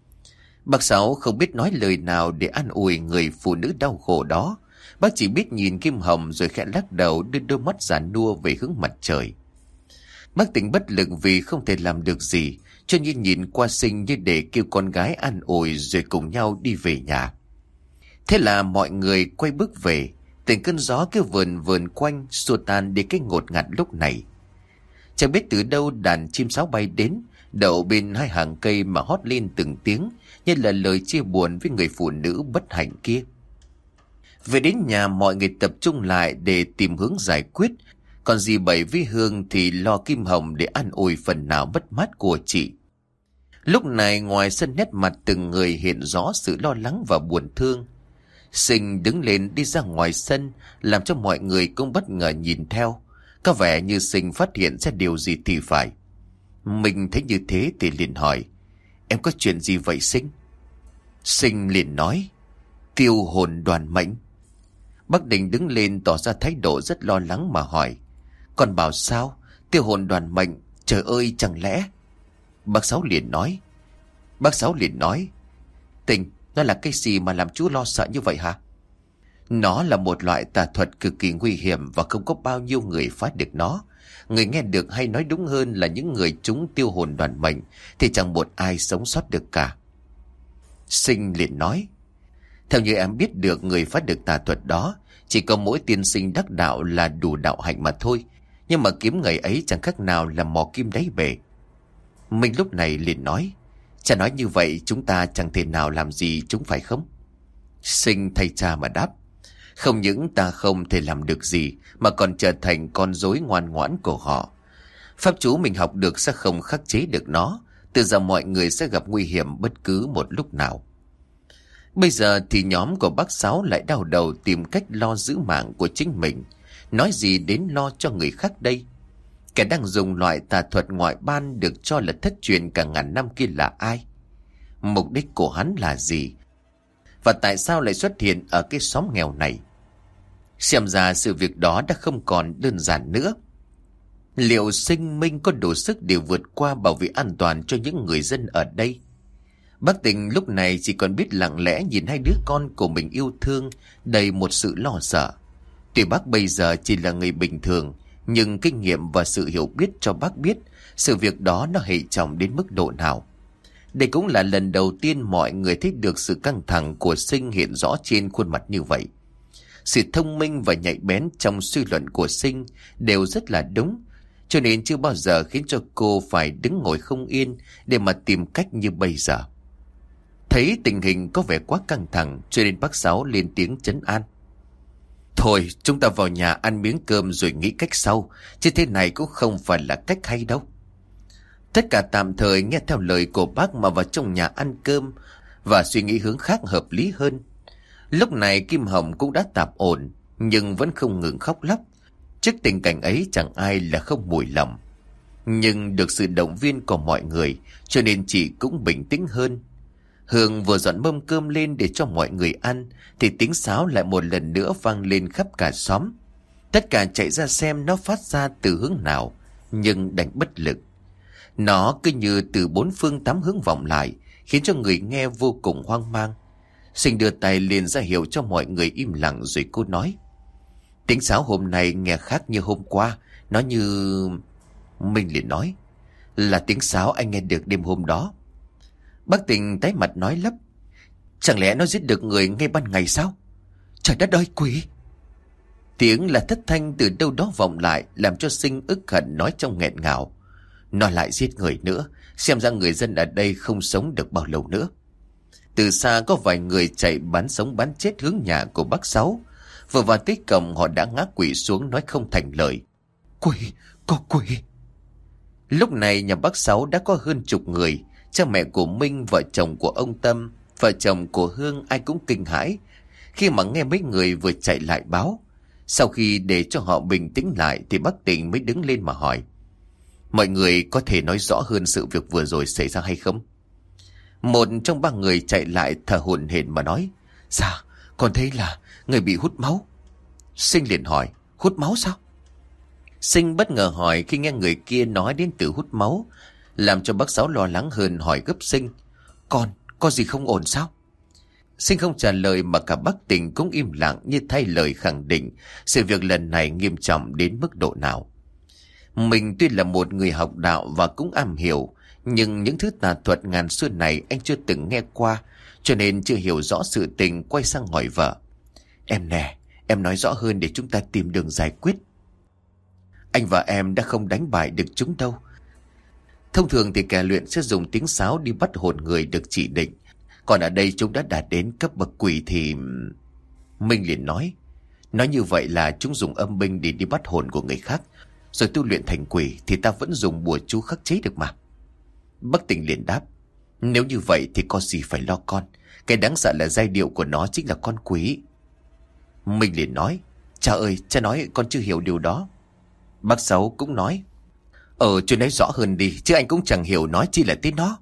Bác Sáu không biết nói lời nào để an ủi người phụ nữ đau khổ đó. Bác chỉ biết nhìn Kim Hồng rồi khẽ lắc đầu, đưa đôi mắt già nua về hướng mặt trời. Bác tỉnh bất lực vì không thể làm được gì, cho nên nhìn qua Sinh như để kêu con gái an ủi rồi cùng nhau đi về nhà. Thế là mọi người quay bước về. Từng cơn gió cứ vườn vườn quanh, xua tan đi cái ngột ngạt lúc này. Chẳng biết từ đâu đàn chim sáo bay đến, đậu bên hai hàng cây mà hót lên từng tiếng, như là lời chia buồn với người phụ nữ bất hạnh kia. Về đến nhà, mọi người tập trung lại để tìm hướng giải quyết. Còn dì Bảy với Hương thì lo Kim Hồng để an ủi phần nào mất mát của chị. Lúc này ngoài sân, nét mặt từng người hiện rõ sự lo lắng và buồn thương. Sinh đứng lên đi ra ngoài sân, làm cho mọi người cũng bất ngờ nhìn theo. Có vẻ như Sinh phát hiện ra điều gì thì phải. Mình thấy như thế thì liền hỏi: Em có chuyện gì vậy Sinh? Sinh liền nói: Tiêu hồn đoàn mệnh. Bác Đình đứng lên tỏ ra thái độ rất lo lắng mà hỏi: Con bảo sao? Tiêu hồn đoàn mệnh? Trời ơi, chẳng lẽ... Bác Sáu liền nói Bác Sáu liền nói Tình, nó là cái gì mà làm chú lo sợ như vậy hả? Nó là một loại tà thuật cực kỳ nguy hiểm và không có bao nhiêu người phá được nó. Người nghe được, hay nói đúng hơn là những người trúng tiêu hồn đoàn mệnh, thì chẳng một ai sống sót được cả. Sinh liền nói: Theo như em biết được, người phá được tà thuật đó chỉ có mỗi tiên sinh đắc đạo là đủ đạo hạnh mà thôi. Nhưng mà kiếm ngày ấy chẳng khác nào là mò kim đáy bể. Mình lúc này liền nói: Cha nói như vậy chúng ta chẳng thể nào làm gì chúng phải không? Sinh thay cha mà đáp. Không những ta không thể làm được gì mà còn trở thành con rối ngoan ngoãn của họ. Pháp chú mình học được sẽ không khắc chế được nó. Từ giờ mọi người sẽ gặp nguy hiểm bất cứ một lúc nào. Bây giờ thì nhóm của bác Sáu lại đau đầu tìm cách lo giữ mạng của chính mình. Nói gì đến lo cho người khác đây? Kẻ đang dùng loại tà thuật ngoại ban được cho là thất truyền cả ngàn năm kia là ai? Mục đích của hắn là gì? Và tại sao lại xuất hiện ở cái xóm nghèo này? Xem ra sự việc đó đã không còn đơn giản nữa. Liệu Sinh Minh có đủ sức để vượt qua bảo vệ an toàn cho những người dân ở đây? Bác Tình lúc này chỉ còn biết lặng lẽ nhìn hai đứa con của mình yêu thương đầy một sự lo sợ. Tuy bác bây giờ chỉ là người bình thường, nhưng kinh nghiệm và sự hiểu biết cho bác biết sự việc đó nó hệ trọng đến mức độ nào. Đây cũng là lần đầu tiên mọi người thấy được sự căng thẳng của Sinh hiện rõ trên khuôn mặt như vậy. Sự thông minh và nhạy bén trong suy luận của Sinh đều rất là đúng, cho nên chưa bao giờ khiến cho cô phải đứng ngồi không yên để mà tìm cách như bây giờ. Thấy tình hình có vẻ quá căng thẳng, cho nên bác Sáu lên tiếng trấn an. Thôi chúng ta vào nhà ăn miếng cơm rồi nghĩ cách sau, chứ thế này cũng không phải là cách hay đâu. Tất cả tạm thời nghe theo lời của bác mà vào trong nhà ăn cơm và suy nghĩ hướng khác hợp lý hơn. Lúc này Kim Hồng cũng đã tạm ổn, nhưng vẫn không ngừng khóc lóc. Trước tình cảnh ấy chẳng ai là không mùi lòng. Nhưng được sự động viên của mọi người, cho nên chị cũng bình tĩnh hơn. Hương vừa dọn mâm cơm lên để cho mọi người ăn, thì tiếng sáo lại một lần nữa vang lên khắp cả xóm. Tất cả chạy ra xem nó phát ra từ hướng nào, nhưng đành bất lực. Nó cứ như từ bốn phương tám hướng vọng lại, khiến cho người nghe vô cùng hoang mang. Sinh đưa tay liền ra hiệu cho mọi người im lặng, rồi cô nói. Tiếng sáo hôm nay nghe khác như hôm qua, nó như... Mình liền nói. Là tiếng sáo anh nghe được đêm hôm đó. Bác Tình tái mặt nói lắp. Chẳng lẽ nó giết được người ngay ban ngày sao? Trời đất ơi, quỷ! Tiếng là thất thanh từ đâu đó vọng lại, làm cho Sinh ức hận nói trong nghẹn ngào. Nó lại giết người nữa, xem ra người dân ở đây không sống được bao lâu nữa. Từ xa có vài người chạy bán sống bán chết hướng nhà của bác Sáu. Vừa vào tới cổng họ đã ngã quỵ xuống nói không thành lời. Quỷ! Có quỷ! Lúc này nhà bác Sáu đã có hơn chục người. Cha mẹ của Minh, vợ chồng của ông Tâm, vợ chồng của Hương ai cũng kinh hãi khi mà nghe mấy người vừa chạy lại báo. Sau khi để cho họ bình tĩnh lại thì bác Tình mới đứng lên mà hỏi. Mọi người có thể nói rõ hơn sự việc vừa rồi xảy ra hay không? Một trong ba người chạy lại thở hổn hển mà nói. Dạ, con thấy là người bị hút máu. Sinh liền hỏi. Hút máu sao? Sinh bất ngờ hỏi khi nghe người kia nói đến từ hút máu, làm cho bác Sáu lo lắng hơn hỏi gấp Sinh. Con, có gì không ổn sao? Sinh không trả lời mà cả bác Tình cũng im lặng như thay lời khẳng định sự việc lần này nghiêm trọng đến mức độ nào. Mình tuy là một người học đạo và cũng am hiểu, nhưng những thứ tà thuật ngàn xưa này anh chưa từng nghe qua, cho nên chưa hiểu rõ sự tình. Quay sang hỏi vợ. Em nè, em nói rõ hơn để chúng ta tìm đường giải quyết. Anh và em đã không đánh bại được chúng đâu. Thông thường thì kẻ luyện sẽ dùng tiếng sáo đi bắt hồn người được chỉ định. Còn ở đây chúng đã đạt đến cấp bậc quỷ thì... Minh liền nói. Nói như vậy là chúng dùng âm binh để đi bắt hồn của người khác, rồi tu luyện thành quỷ thì ta vẫn dùng bùa chú khắc chế được mà. Bác Tình liền đáp. Nếu như vậy thì có gì phải lo con. Cái đáng sợ là giai điệu của nó chính là con quỷ. Minh liền nói. Cha ơi, cha nói con chưa hiểu điều đó. Bác Sáu cũng nói. Ờ, chuyện nói rõ hơn đi, chứ anh cũng chẳng hiểu nói chi là tiếng nó.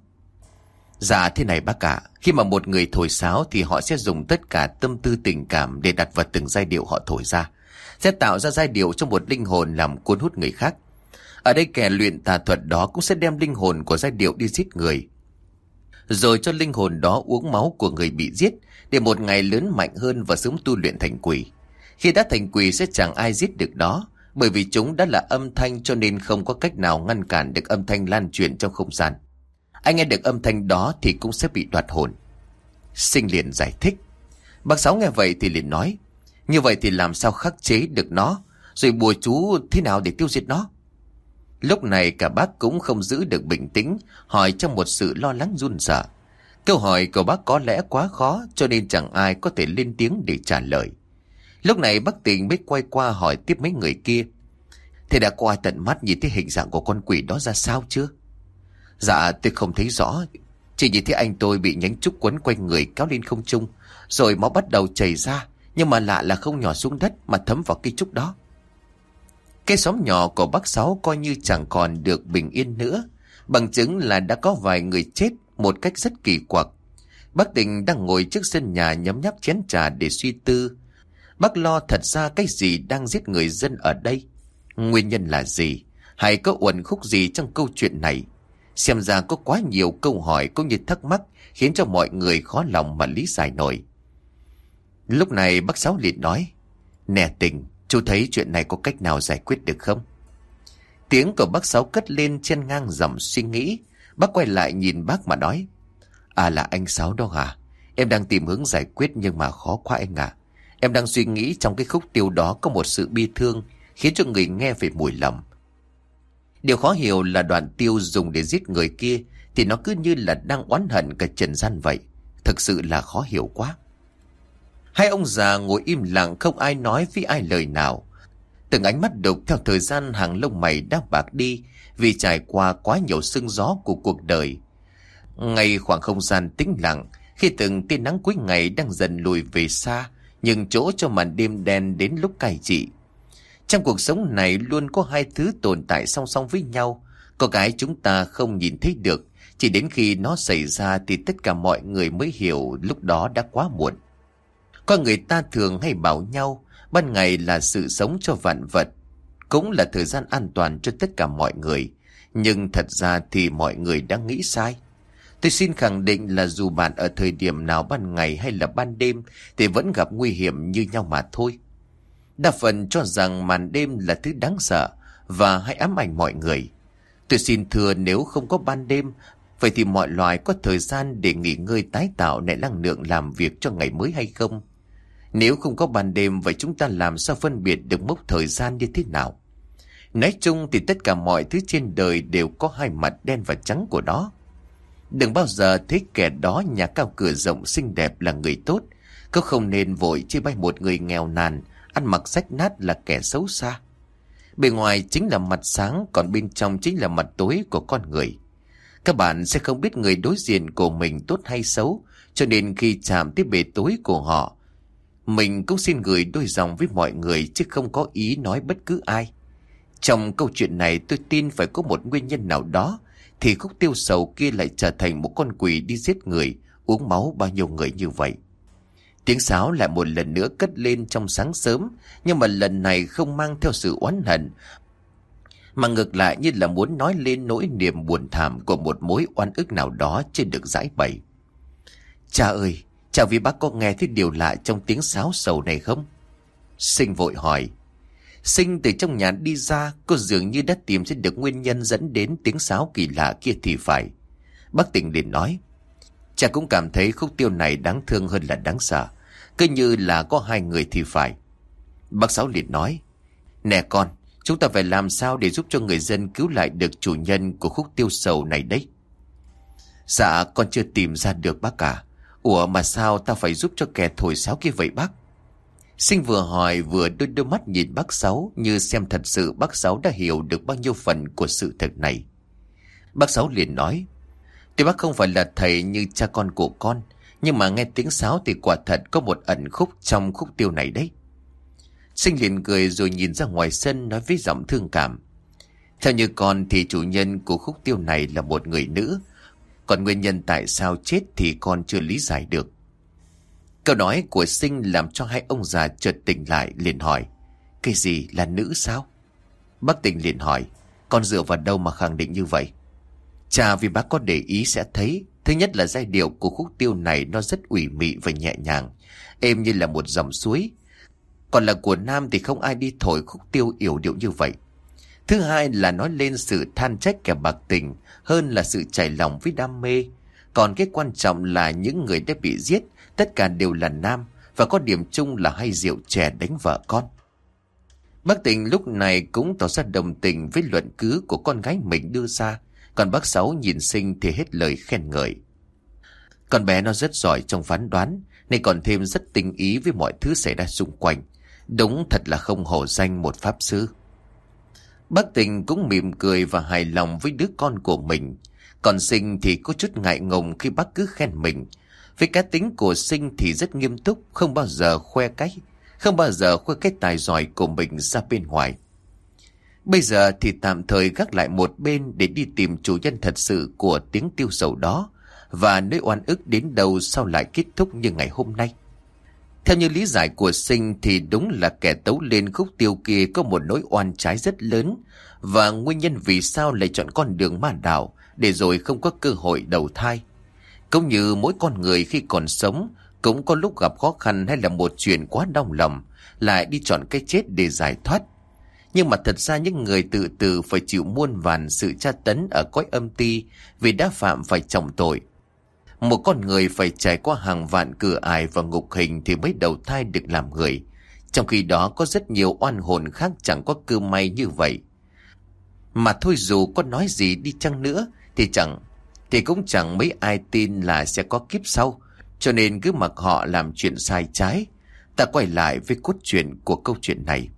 Dạ thế này bác ạ, khi mà một người thổi sáo thì họ sẽ dùng tất cả tâm tư tình cảm để đặt vào từng giai điệu họ thổi ra, sẽ tạo ra giai điệu cho một linh hồn làm cuốn hút người khác. Ở đây kẻ luyện tà thuật đó cũng sẽ đem linh hồn của giai điệu đi giết người, rồi cho linh hồn đó uống máu của người bị giết để một ngày lớn mạnh hơn và sớm tu luyện thành quỷ. Khi đã thành quỷ sẽ chẳng ai giết được đó, bởi vì chúng đã là âm thanh, cho nên không có cách nào ngăn cản được âm thanh lan truyền trong không gian. Anh nghe được âm thanh đó thì cũng sẽ bị đoạt hồn. Sinh liền giải thích. Bác Sáu nghe vậy thì liền nói. Như vậy thì làm sao khắc chế được nó, rồi bùa chú thế nào để tiêu diệt nó? Lúc này cả bác cũng không giữ được bình tĩnh, hỏi trong một sự lo lắng run sợ. Câu hỏi của bác có lẽ quá khó cho nên chẳng ai có thể lên tiếng để trả lời. Lúc này bác Tình mới quay qua hỏi tiếp mấy người kia. Thế đã có ai tận mắt nhìn thấy hình dạng của con quỷ đó ra sao chưa? Dạ tôi không thấy rõ, chỉ nhìn thấy anh tôi bị nhánh trúc quấn quanh người kéo lên không trung, rồi máu bắt đầu chảy ra, nhưng mà lạ là không nhỏ xuống đất mà thấm vào cây trúc đó. Cái xóm nhỏ của bác Sáu coi như chẳng còn được bình yên nữa, bằng chứng là đã có vài người chết một cách rất kỳ quặc. Bác Tình đang ngồi trước sân nhà nhấm nháp chén trà để suy tư. Bác lo thật ra cái gì đang giết người dân ở đây, nguyên nhân là gì, hay có uẩn khúc gì trong câu chuyện này. Xem ra có quá nhiều câu hỏi cũng như thắc mắc khiến cho mọi người khó lòng mà lý giải nổi. Lúc này bác Sáu liền nói: Nè Tình, chú thấy chuyện này có cách nào giải quyết được không? Tiếng của bác Sáu cất lên trên ngang dòng suy nghĩ. Bác quay lại nhìn bác mà nói: À, là anh Sáu đó hả? Em đang tìm hướng giải quyết nhưng mà khó quá anh ạ. Em đang suy nghĩ trong cái khúc tiêu đó có một sự bi thương khiến cho người nghe phải mùi lòng. Điều khó hiểu là đoạn tiêu dùng để giết người kia thì nó cứ như là đang oán hận cả trần gian vậy. Thực sự là khó hiểu quá. Hai ông già ngồi im lặng, không ai nói với ai lời nào. Từng ánh mắt đục theo thời gian hàng lông mày đã bạc đi vì trải qua quá nhiều sương gió của cuộc đời. Ngay khoảng không gian tĩnh lặng, khi từng tia nắng cuối ngày đang dần lùi về xa, nhưng chỗ cho màn đêm đen đến lúc cay trị. Trong cuộc sống này luôn có hai thứ tồn tại song song với nhau. Có cái chúng ta không nhìn thấy được, chỉ đến khi nó xảy ra thì tất cả mọi người mới hiểu lúc đó đã quá muộn. Có người ta thường hay bảo nhau ban ngày là sự sống cho vạn vật, cũng là thời gian an toàn cho tất cả mọi người. Nhưng thật ra thì mọi người đã nghĩ sai. Tôi xin khẳng định là dù bạn ở thời điểm nào ban ngày hay là ban đêm thì vẫn gặp nguy hiểm như nhau mà thôi. Đa phần cho rằng màn đêm là thứ đáng sợ và hay ám ảnh mọi người. Tôi xin thưa, nếu không có ban đêm, vậy thì mọi loài có thời gian để nghỉ ngơi tái tạo lại năng lượng làm việc cho ngày mới hay không? Nếu không có ban đêm, vậy chúng ta làm sao phân biệt được mốc thời gian như thế nào? Nói chung thì tất cả mọi thứ trên đời đều có hai mặt đen và trắng của nó. Đừng bao giờ thấy kẻ đó nhà cao cửa rộng xinh đẹp là người tốt. Cũng không nên vội chê bai một người nghèo nàn, ăn mặc rách nát là kẻ xấu xa. Bề ngoài chính là mặt sáng, còn bên trong chính là mặt tối của con người. Các bạn sẽ không biết người đối diện của mình tốt hay xấu, cho nên khi chạm tới bề tối của họ, mình cũng xin gửi đôi dòng với mọi người chứ không có ý nói bất cứ ai. Trong câu chuyện này tôi tin phải có một nguyên nhân nào đó, thì khúc tiêu sầu kia lại trở thành một con quỷ đi giết người, uống máu bao nhiêu người như vậy. Tiếng sáo lại một lần nữa cất lên trong sáng sớm, nhưng mà lần này không mang theo sự oán hận, mà ngược lại như là muốn nói lên nỗi niềm buồn thảm của một mối oan ức nào đó chưa được giải bày. Cha ơi, chả vì bác có nghe thấy điều lạ trong tiếng sáo sầu này không? Sinh vội hỏi. Sinh từ trong nhà đi ra, cô dường như đã tìm ra được nguyên nhân dẫn đến tiếng sáo kỳ lạ kia thì phải. Bác Tình liền nói. Cha cũng cảm thấy khúc tiêu này đáng thương hơn là đáng sợ, cứ như là có hai người thì phải. Bác Sáu liền nói. Nè con, chúng ta phải làm sao để giúp cho người dân cứu lại được chủ nhân của khúc tiêu sầu này đấy? Dạ con chưa tìm ra được bác cả. Ủa mà sao ta phải giúp cho kẻ thổi sáo kia vậy bác? Sinh vừa hỏi vừa đôi đôi mắt nhìn bác Sáu, như xem thật sự bác Sáu đã hiểu được bao nhiêu phần của sự thật này. Bác Sáu liền nói. Tuy bác không phải là thầy như cha con của con, nhưng mà nghe tiếng sáo thì quả thật có một ẩn khúc trong khúc tiêu này đấy. Sinh liền cười rồi nhìn ra ngoài sân nói với giọng thương cảm. Theo như con thì chủ nhân của khúc tiêu này là một người nữ, còn nguyên nhân tại sao chết thì con chưa lý giải được. Câu nói của Sinh làm cho hai ông già chợt tỉnh lại, liền hỏi. Cái gì là nữ sao? Bác Tình liền hỏi. Con dựa vào đâu mà khẳng định như vậy? Chà, vì bác có để ý sẽ thấy. Thứ nhất là giai điệu của khúc tiêu này nó rất ủy mị và nhẹ nhàng, êm như là một dòng suối. Còn là của nam thì không ai đi thổi khúc tiêu yểu điệu như vậy. Thứ hai là nói lên sự than trách kẻ bạc tình hơn là sự trải lòng với đam mê. Còn cái quan trọng là những người đã bị giết tất cả đều là nam, và có điểm chung là hay rượu chè đánh vợ con. Bác Tình lúc này cũng tỏ ra đồng tình với luận cứ của con gái mình đưa ra. Còn bác Sáu nhìn Sinh thì hết lời khen ngợi. Con bé nó rất giỏi trong phán đoán, nên còn thêm rất tinh ý với mọi thứ xảy ra xung quanh. Đúng thật là không hổ danh một pháp sư. Bác Tình cũng mỉm cười và hài lòng với đứa con của mình. Còn Sinh thì có chút ngại ngùng khi bác cứ khen mình. Với cá tính của Sinh thì rất nghiêm túc, không bao giờ khoe cái, không bao giờ khoe cái tài giỏi của mình ra bên ngoài. Bây giờ thì tạm thời gác lại một bên để đi tìm chủ nhân thật sự của tiếng tiêu sầu đó, và nơi oan ức đến đâu sau lại kết thúc như ngày hôm nay. Theo như lý giải của Sinh thì đúng là kẻ tấu lên khúc tiêu kia có một nỗi oan trái rất lớn, và nguyên nhân vì sao lại chọn con đường ma đạo để rồi không có cơ hội đầu thai. Cũng như mỗi con người khi còn sống cũng có lúc gặp khó khăn hay là một chuyện quá đau lòng, lại đi chọn cái chết để giải thoát. Nhưng mà thật ra những người tự tử phải chịu muôn vàn sự tra tấn ở cõi âm ti vì đã phạm phải trọng tội. Một con người phải trải qua hàng vạn cửa ải và ngục hình thì mới đầu thai được làm người. Trong khi đó có rất nhiều oan hồn khác chẳng có cơ may như vậy. Mà thôi dù có nói gì đi chăng nữa thì chẳng thì cũng chẳng mấy ai tin là sẽ có kiếp sau. Cho nên cứ mặc họ làm chuyện sai trái. Ta quay lại với cốt truyện của câu chuyện này.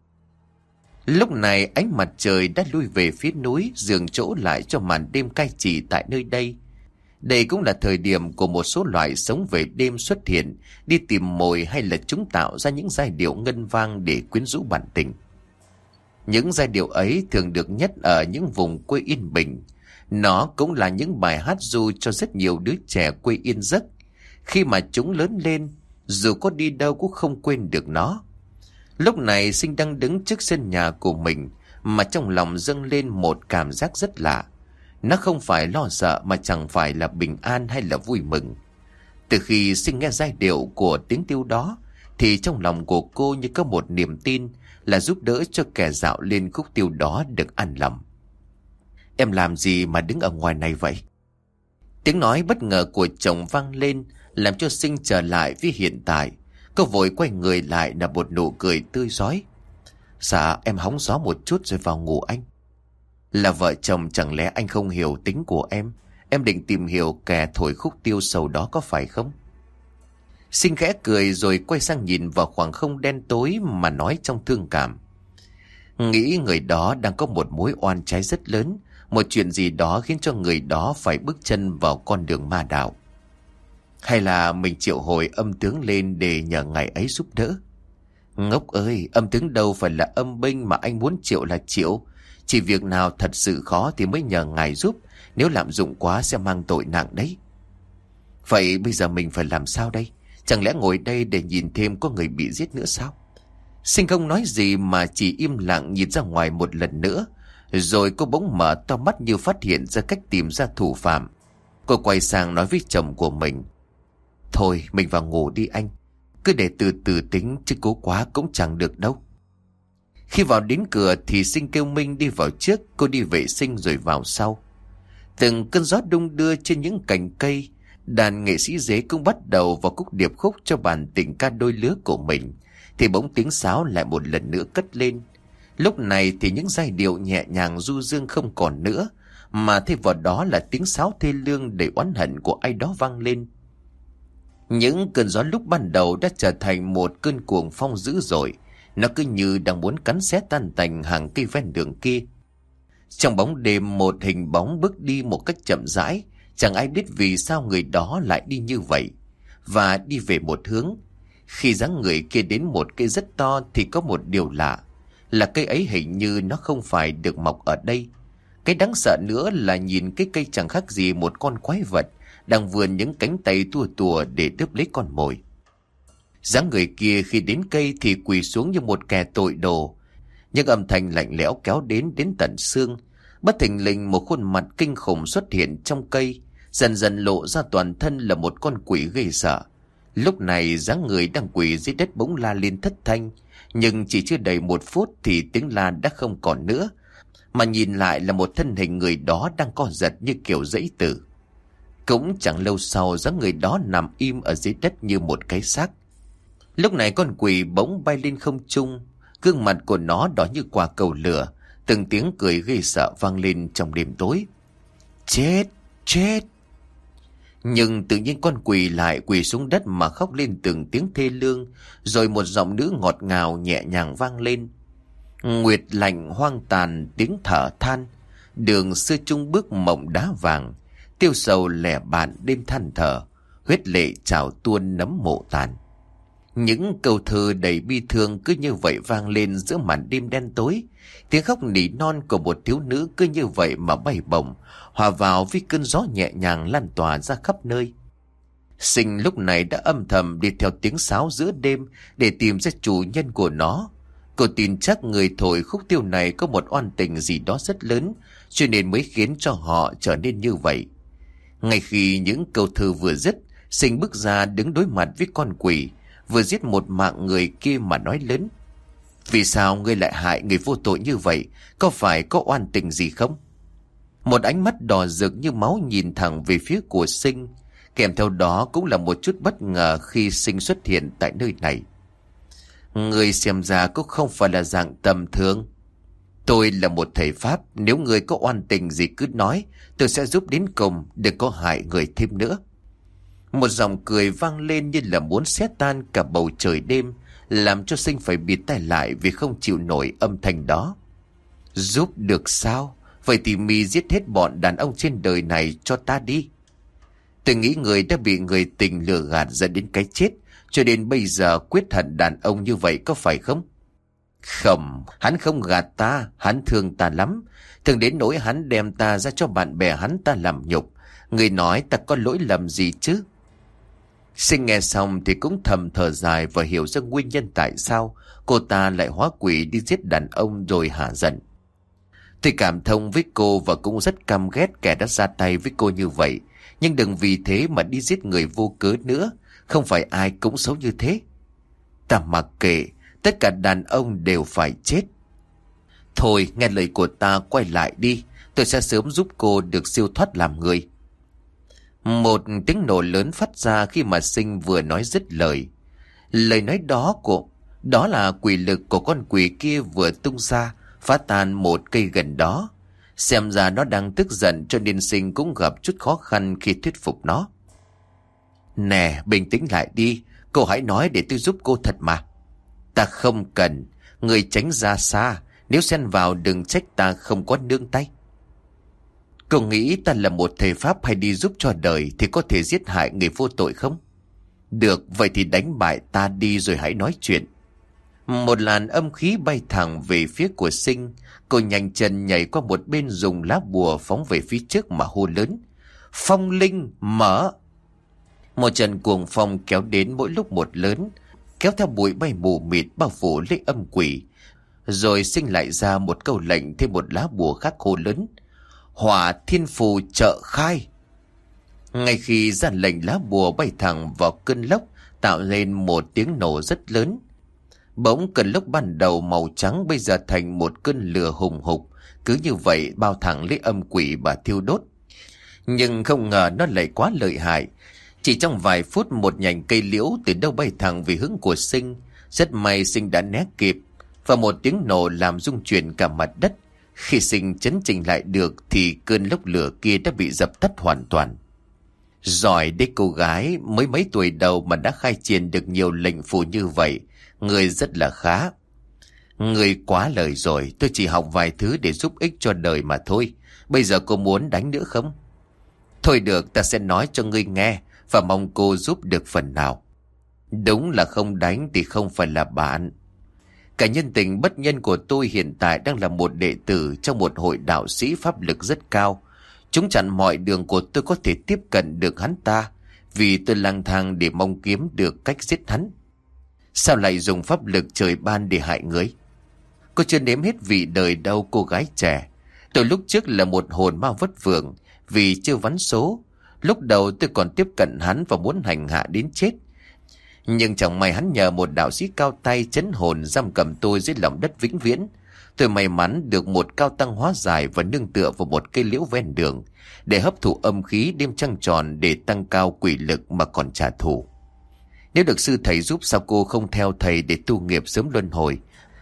Lúc này ánh mặt trời đã lui về phía núi, nhường chỗ lại cho màn đêm cai trị tại nơi đây. Đây cũng là thời điểm của một số loài sống về đêm xuất hiện, đi tìm mồi hay là chúng tạo ra những giai điệu ngân vang để quyến rũ bạn tình. Những giai điệu ấy thường được nhất ở những vùng quê yên bình. Nó cũng là những bài hát ru cho rất nhiều đứa trẻ quê yên giấc. Khi mà chúng lớn lên, dù có đi đâu cũng không quên được nó. Lúc này Sinh đang đứng trước sân nhà của mình, mà trong lòng dâng lên một cảm giác rất lạ. Nó không phải lo sợ mà chẳng phải là bình an hay là vui mừng. Từ khi Sinh nghe giai điệu của tiếng tiêu đó, thì trong lòng của cô như có một niềm tin là giúp đỡ cho kẻ dạo lên khúc tiêu đó được an lòng. Em làm gì mà đứng ở ngoài này vậy? Tiếng nói bất ngờ của chồng vang lên, làm cho Sinh trở lại với hiện tại. Cô vội quay người lại là một nụ cười tươi rói. Dạ em hóng gió một chút rồi vào ngủ anh. Là vợ chồng chẳng lẽ anh không hiểu tính của em? Em định tìm hiểu kẻ thổi khúc tiêu sầu đó có phải không? Sinh khẽ cười rồi quay sang nhìn vào khoảng không đen tối mà nói trong thương cảm. Nghĩ người đó đang có một mối oan trái rất lớn, một chuyện gì đó khiến cho người đó phải bước chân vào con đường ma đạo. Hay là mình triệu hồi âm tướng lên để nhờ ngài ấy giúp đỡ? Ngốc ơi, âm tướng đâu phải là âm binh mà anh muốn triệu là triệu. Chỉ việc nào thật sự khó thì mới nhờ ngài giúp, nếu lạm dụng quá sẽ mang tội nặng đấy. Vậy bây giờ mình phải làm sao đây? Chẳng lẽ ngồi đây để nhìn thêm có người bị giết nữa sao? Sinh không nói gì mà chỉ im lặng nhìn ra ngoài một lần nữa. Rồi cô bỗng mở to mắt như phát hiện ra cách tìm ra thủ phạm. Cô quay sang nói với chồng của mình. Thôi mình vào ngủ đi anh. Cứ để từ từ tính chứ cố quá cũng chẳng được đâu. Khi vào đến cửa thì Sinh kêu Minh đi vào trước, cô đi vệ sinh rồi vào sau. Từng cơn gió đung đưa trên những cành cây, đàn nghệ sĩ dế cũng bắt đầu vào khúc điệp khúc cho bản tình ca đôi lứa của mình. Thì bỗng tiếng sáo lại một lần nữa cất lên. Lúc này thì những giai điệu nhẹ nhàng du dương không còn nữa, mà thay vào đó là tiếng sáo thê lương đầy oán hận của ai đó vang lên. Những cơn gió lúc ban đầu đã trở thành một cơn cuồng phong dữ dội. Nó cứ như đang muốn cắn xé tan tành hàng cây ven đường kia. Trong bóng đêm một hình bóng bước đi một cách chậm rãi. Chẳng ai biết vì sao người đó lại đi như vậy, và đi về một hướng. Khi dáng người kia đến một cây rất to thì có một điều lạ, là cây ấy hình như nó không phải được mọc ở đây. Cái đáng sợ nữa là nhìn cái cây chẳng khác gì một con quái vật đang vươn những cánh tay tua tùa để đớp lấy con mồi. Dáng người kia khi đến cây thì quỳ xuống như một kẻ tội đồ. Nhưng âm thanh lạnh lẽo kéo đến đến tận xương. Bất thình lình một khuôn mặt kinh khủng xuất hiện trong cây, dần dần lộ ra toàn thân là một con quỷ ghê sợ. Lúc này dáng người đang quỳ dưới đất bỗng la lên thất thanh, nhưng chỉ chưa đầy một phút thì tiếng la đã không còn nữa, mà nhìn lại là một thân hình người đó đang co giật như kiểu giãy tử. Cũng chẳng lâu sau dáng người đó nằm im ở dưới đất như một cái xác. Lúc này con quỷ bỗng bay lên không trung, Gương mặt của nó đỏ như quả cầu lửa, từng tiếng cười ghê sợ vang lên trong đêm tối. Chết, chết. Nhưng tự nhiên con quỷ lại quỳ xuống đất mà khóc lên từng tiếng thê lương, rồi một giọng nữ ngọt ngào nhẹ nhàng vang lên. Nguyệt lạnh hoang tàn tiếng thở than, đường xưa chung bước mộng đá vàng, tiêu sầu lẻ bạn đêm than thở, huyết lệ trào tuôn nấm mộ tàn. Những câu thơ đầy bi thương cứ như vậy vang lên giữa màn đêm đen tối. Tiếng khóc nỉ non của một thiếu nữ cứ như vậy mà bay bổng, hòa vào với cơn gió nhẹ nhàng lan tỏa ra khắp nơi. Sinh lúc này đã âm thầm đi theo tiếng sáo giữa đêm để tìm ra chủ nhân của nó. Cô tin chắc người thổi khúc tiêu này có một oan tình gì đó rất lớn, cho nên mới khiến cho họ trở nên như vậy. Ngay khi những câu thơ vừa dứt, Sinh bước ra đứng đối mặt với con quỷ vừa giết một mạng người kia mà nói lớn. Vì sao ngươi lại hại người vô tội như vậy? Có phải có oan tình gì không? Một ánh mắt đỏ rực như máu nhìn thẳng về phía của Sinh, kèm theo đó cũng là một chút bất ngờ khi Sinh xuất hiện tại nơi này. Ngươi xem ra cũng không phải là dạng tầm thường. Tôi là một thầy Pháp, nếu ngươi có oan tình gì cứ nói, tôi sẽ giúp đến cùng, đừng có hại người thêm nữa. Một giọng cười vang lên như là muốn xé tan cả bầu trời đêm, làm cho Sinh phải bịt tai lại vì không chịu nổi âm thanh đó. Giúp được sao? Vậy thì mi giết hết bọn đàn ông trên đời này cho ta đi. Tôi nghĩ người đã bị người tình lừa gạt dẫn đến cái chết, cho đến bây giờ quyết hận đàn ông như vậy có phải không? Không, hắn không gạt ta, hắn thương ta lắm. Thường đến nỗi hắn đem ta ra cho bạn bè hắn ta làm nhục. Người nói ta có lỗi lầm gì chứ? Sinh nghe xong thì cũng thầm thở dài và hiểu ra nguyên nhân tại sao cô ta lại hóa quỷ đi giết đàn ông rồi hả giận. Tôi cảm thông với cô và cũng rất căm ghét kẻ đã ra tay với cô như vậy. Nhưng đừng vì thế mà đi giết người vô cớ nữa. Không phải ai cũng xấu như thế. Ta mặc kệ, tất cả đàn ông đều phải chết. Thôi nghe lời của ta, quay lại đi. Tôi sẽ sớm giúp cô được siêu thoát làm người. Một tiếng nổ lớn phát ra khi mà Sinh vừa nói dứt lời. Lời nói đó của Đó là quỷ lực của con quỷ kia vừa tung ra, phá tan một cây gần đó. Xem ra nó đang tức giận, cho nên Sinh cũng gặp chút khó khăn khi thuyết phục nó. Nè, bình tĩnh lại đi. Cô hãy nói để tôi giúp cô thật mà. Ta không cần. Người tránh ra xa. Nếu xen vào đừng trách ta không có nương tay. Cô nghĩ ta là một thầy Pháp hay đi giúp cho đời thì có thể giết hại người vô tội không? Được, vậy thì đánh bại ta đi rồi hãy nói chuyện. Một làn âm khí bay thẳng về phía của Sinh. Cô nhanh chân nhảy qua một bên, dùng lá bùa phóng về phía trước mà hô lớn. Phong linh mở! Một trận cuồng phong kéo đến mỗi lúc một lớn, kéo theo bụi bay mù mịt bao phủ lấy âm quỷ. Rồi Sinh lại ra một câu lệnh, thêm một lá bùa khác hô lớn. Hỏa thiên phù trợ khai! Ngay khi ra lệnh, lá bùa bay thẳng vào cơn lốc, tạo lên một tiếng nổ rất lớn. Bỗng cơn lốc ban đầu màu trắng bây giờ thành một cơn lửa hùng hục, cứ như vậy bao thẳng lấy âm quỷ và thiêu đốt. Nhưng không ngờ nó lại quá lợi hại. Chỉ trong vài phút, một nhành cây liễu từ đâu bay thẳng về hướng của Sinh. Rất may Sinh đã né kịp, và một tiếng nổ làm rung chuyển cả mặt đất. Khi Sinh chấn chỉnh lại được thì cơn lốc lửa kia đã bị dập tắt hoàn toàn. Giỏi đấy cô gái, mới mấy tuổi đầu mà đã khai triển được nhiều lệnh phù như vậy. Người rất là khá. Người quá lời rồi, tôi chỉ học vài thứ để giúp ích cho đời mà thôi. Bây giờ cô muốn đánh nữa không? Thôi được, ta sẽ nói cho ngươi nghe và mong cô giúp được phần nào. Đúng là không đánh thì không phải là bạn. Cả nhân tình bất nhân của tôi hiện tại đang là một đệ tử trong một hội đạo sĩ pháp lực rất cao. Chúng chặn mọi đường của tôi có thể tiếp cận được hắn ta, vì tôi lang thang để mong kiếm được cách giết hắn. Sao lại dùng pháp lực trời ban để hại người? Cô chưa nếm hết vị đời đâu cô gái trẻ. Tôi lúc trước là một hồn ma vất vưởng, vì chưa vắn số. Lúc đầu tôi còn tiếp cận hắn và muốn hành hạ đến chết. Nhưng chẳng may hắn nhờ một đạo sĩ cao tay chấn hồn giam cầm tôi dưới lòng đất vĩnh viễn. Tôi may mắn được một cao tăng hóa giải và nương tựa vào một cây liễu ven đường để hấp thụ âm khí đêm trăng tròn, để tăng cao quỷ lực mà còn trả thù. Nếu được sư thầy giúp, sao cô không theo thầy để tu nghiệp sớm luân hồi,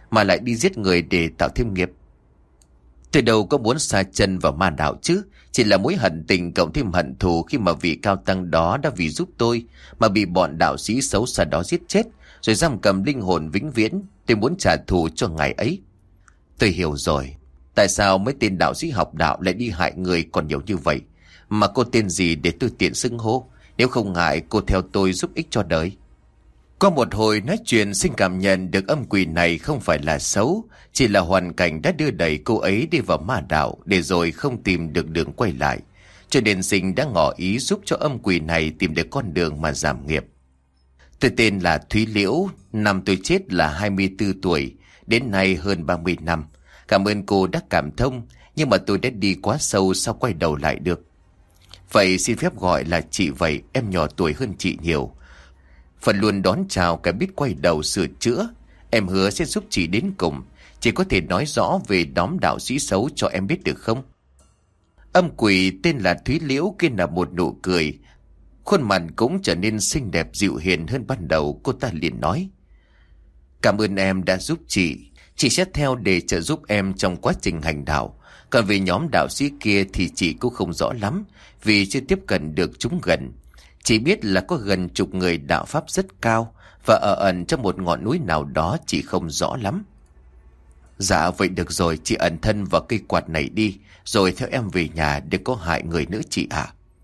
mà lại đi giết người để tạo thêm nghiệp. Tôi đâu có muốn sa chân vào ma đạo chứ, chỉ là mối hận tình cộng thêm hận thù khi mà vị cao tăng đó đã vì giúp tôi mà bị bọn đạo sĩ xấu xa đó giết chết, rồi giam cầm linh hồn vĩnh viễn. Tôi muốn trả thù cho ngài ấy. Tôi hiểu rồi. Tại sao mấy tên đạo sĩ học đạo lại đi hại người còn nhiều như vậy? Mà cô tên gì để tôi tiện xưng hô? Nếu không ngại, cô theo tôi giúp ích cho đời. Qua một hồi nói chuyện, Sinh cảm nhận được âm quỷ này không phải là xấu, chỉ là hoàn cảnh đã đưa đẩy cô ấy đi vào ma đạo, để rồi không tìm được đường quay lại. Cho nên Sinh đã ngỏ ý giúp cho âm quỷ này tìm được con đường mà giảm nghiệp. Tôi tên là Thúy Liễu, năm tôi chết là hai mươi tư tuổi, đến nay hơn ba mươi năm. Cảm ơn cô đã cảm thông, nhưng mà tôi đã đi quá sâu, sao quay đầu lại được. Vậy xin phép gọi là chị vậy, em nhỏ tuổi hơn chị nhiều. Phần luôn đón chào cả biết quay đầu sửa chữa. Em hứa sẽ giúp chị đến cùng. Chị có thể nói rõ về đám đạo sĩ xấu cho em biết được không? Âm quỷ tên là Thúy Liễu kia là một nụ cười. Khuôn mặt cũng trở nên xinh đẹp dịu hiền hơn ban đầu. Cô ta liền nói: Cảm ơn em đã giúp chị. Chị sẽ theo để trợ giúp em trong quá trình hành đạo. Còn về nhóm đạo sĩ kia thì chị cũng không rõ lắm, vì chưa tiếp cận được chúng gần. Chỉ biết là có gần chục người đạo pháp rất cao và ở ẩn trong một ngọn núi nào đó, chị không rõ lắm. Dạ vậy được rồi, chị ẩn thân vào cây quạt này đi, rồi theo em về nhà để có hại người nữa chị ạ.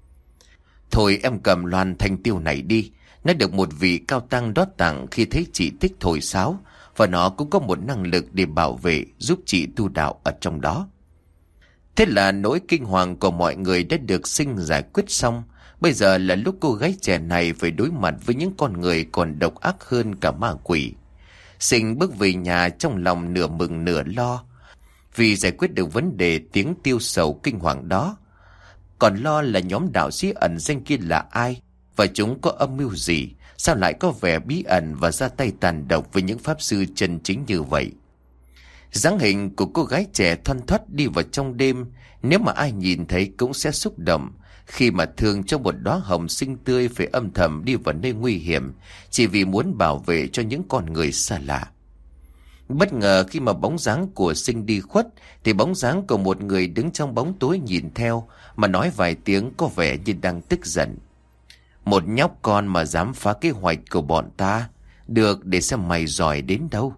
Thôi em cầm loan thanh tiêu này đi. Nó được một vị cao tăng đót tặng khi thấy chị thích thổi sáo, và nó cũng có một năng lực để bảo vệ, giúp chị tu đạo ở trong đó. Thế là nỗi kinh hoàng của mọi người đã được Sinh giải quyết xong. Bây giờ là lúc cô gái trẻ này phải đối mặt với những con người còn độc ác hơn cả ma quỷ. Sinh bước về nhà trong lòng nửa mừng nửa lo, vì giải quyết được vấn đề tiếng tiêu sầu kinh hoàng đó. Còn lo là nhóm đạo sĩ ẩn danh kia là ai, và chúng có âm mưu gì, sao lại có vẻ bí ẩn và ra tay tàn độc với những pháp sư chân chính như vậy. Dáng hình của cô gái trẻ thoăn thoắt đi vào trong đêm, nếu mà ai nhìn thấy cũng sẽ xúc động, khi mà thường trong một đóa hồng xinh tươi phải âm thầm đi vào nơi nguy hiểm, chỉ vì muốn bảo vệ cho những con người xa lạ. Bất ngờ khi mà bóng dáng của Sinh đi khuất, thì bóng dáng của một người đứng trong bóng tối nhìn theo, mà nói vài tiếng có vẻ như đang tức giận. Một nhóc con mà dám phá kế hoạch của bọn ta, được để xem mày giỏi đến đâu.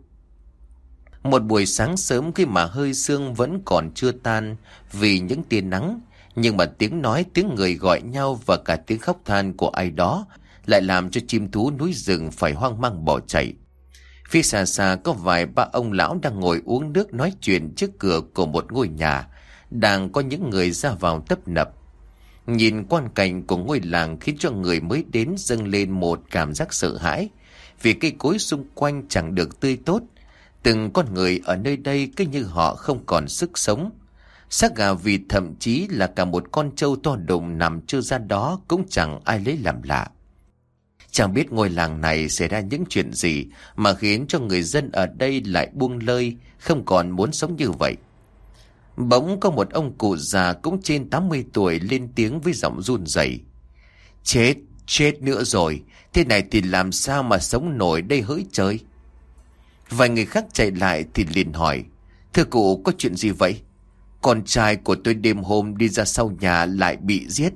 Một buổi sáng sớm khi mà hơi sương vẫn còn chưa tan vì những tia nắng, nhưng mà tiếng nói, tiếng người gọi nhau và cả tiếng khóc than của ai đó lại làm cho chim thú núi rừng phải hoang mang bỏ chạy. Phía xa xa có vài ba ông lão đang ngồi uống nước nói chuyện trước cửa của một ngôi nhà, đang có những người ra vào tấp nập. Nhìn quang cảnh của ngôi làng khiến cho người mới đến dâng lên một cảm giác sợ hãi, vì cây cối xung quanh chẳng được tươi tốt. Từng con người ở nơi đây cứ như họ không còn sức sống. Xác gà vịt, thậm chí là cả một con trâu to đùng nằm trơ ra đó cũng chẳng ai lấy làm lạ. Chẳng biết ngôi làng này xảy ra những chuyện gì mà khiến cho người dân ở đây lại buông lơi, không còn muốn sống như vậy. Bỗng có một ông cụ già cũng trên tám mươi tuổi lên tiếng với giọng run rẩy: Chết, chết nữa rồi, thế này thì làm sao mà sống nổi đây hỡi trời. Vài người khác chạy lại thì liền hỏi: Thưa cụ, có chuyện gì vậy? Con trai của tôi đêm hôm đi ra sau nhà lại bị giết.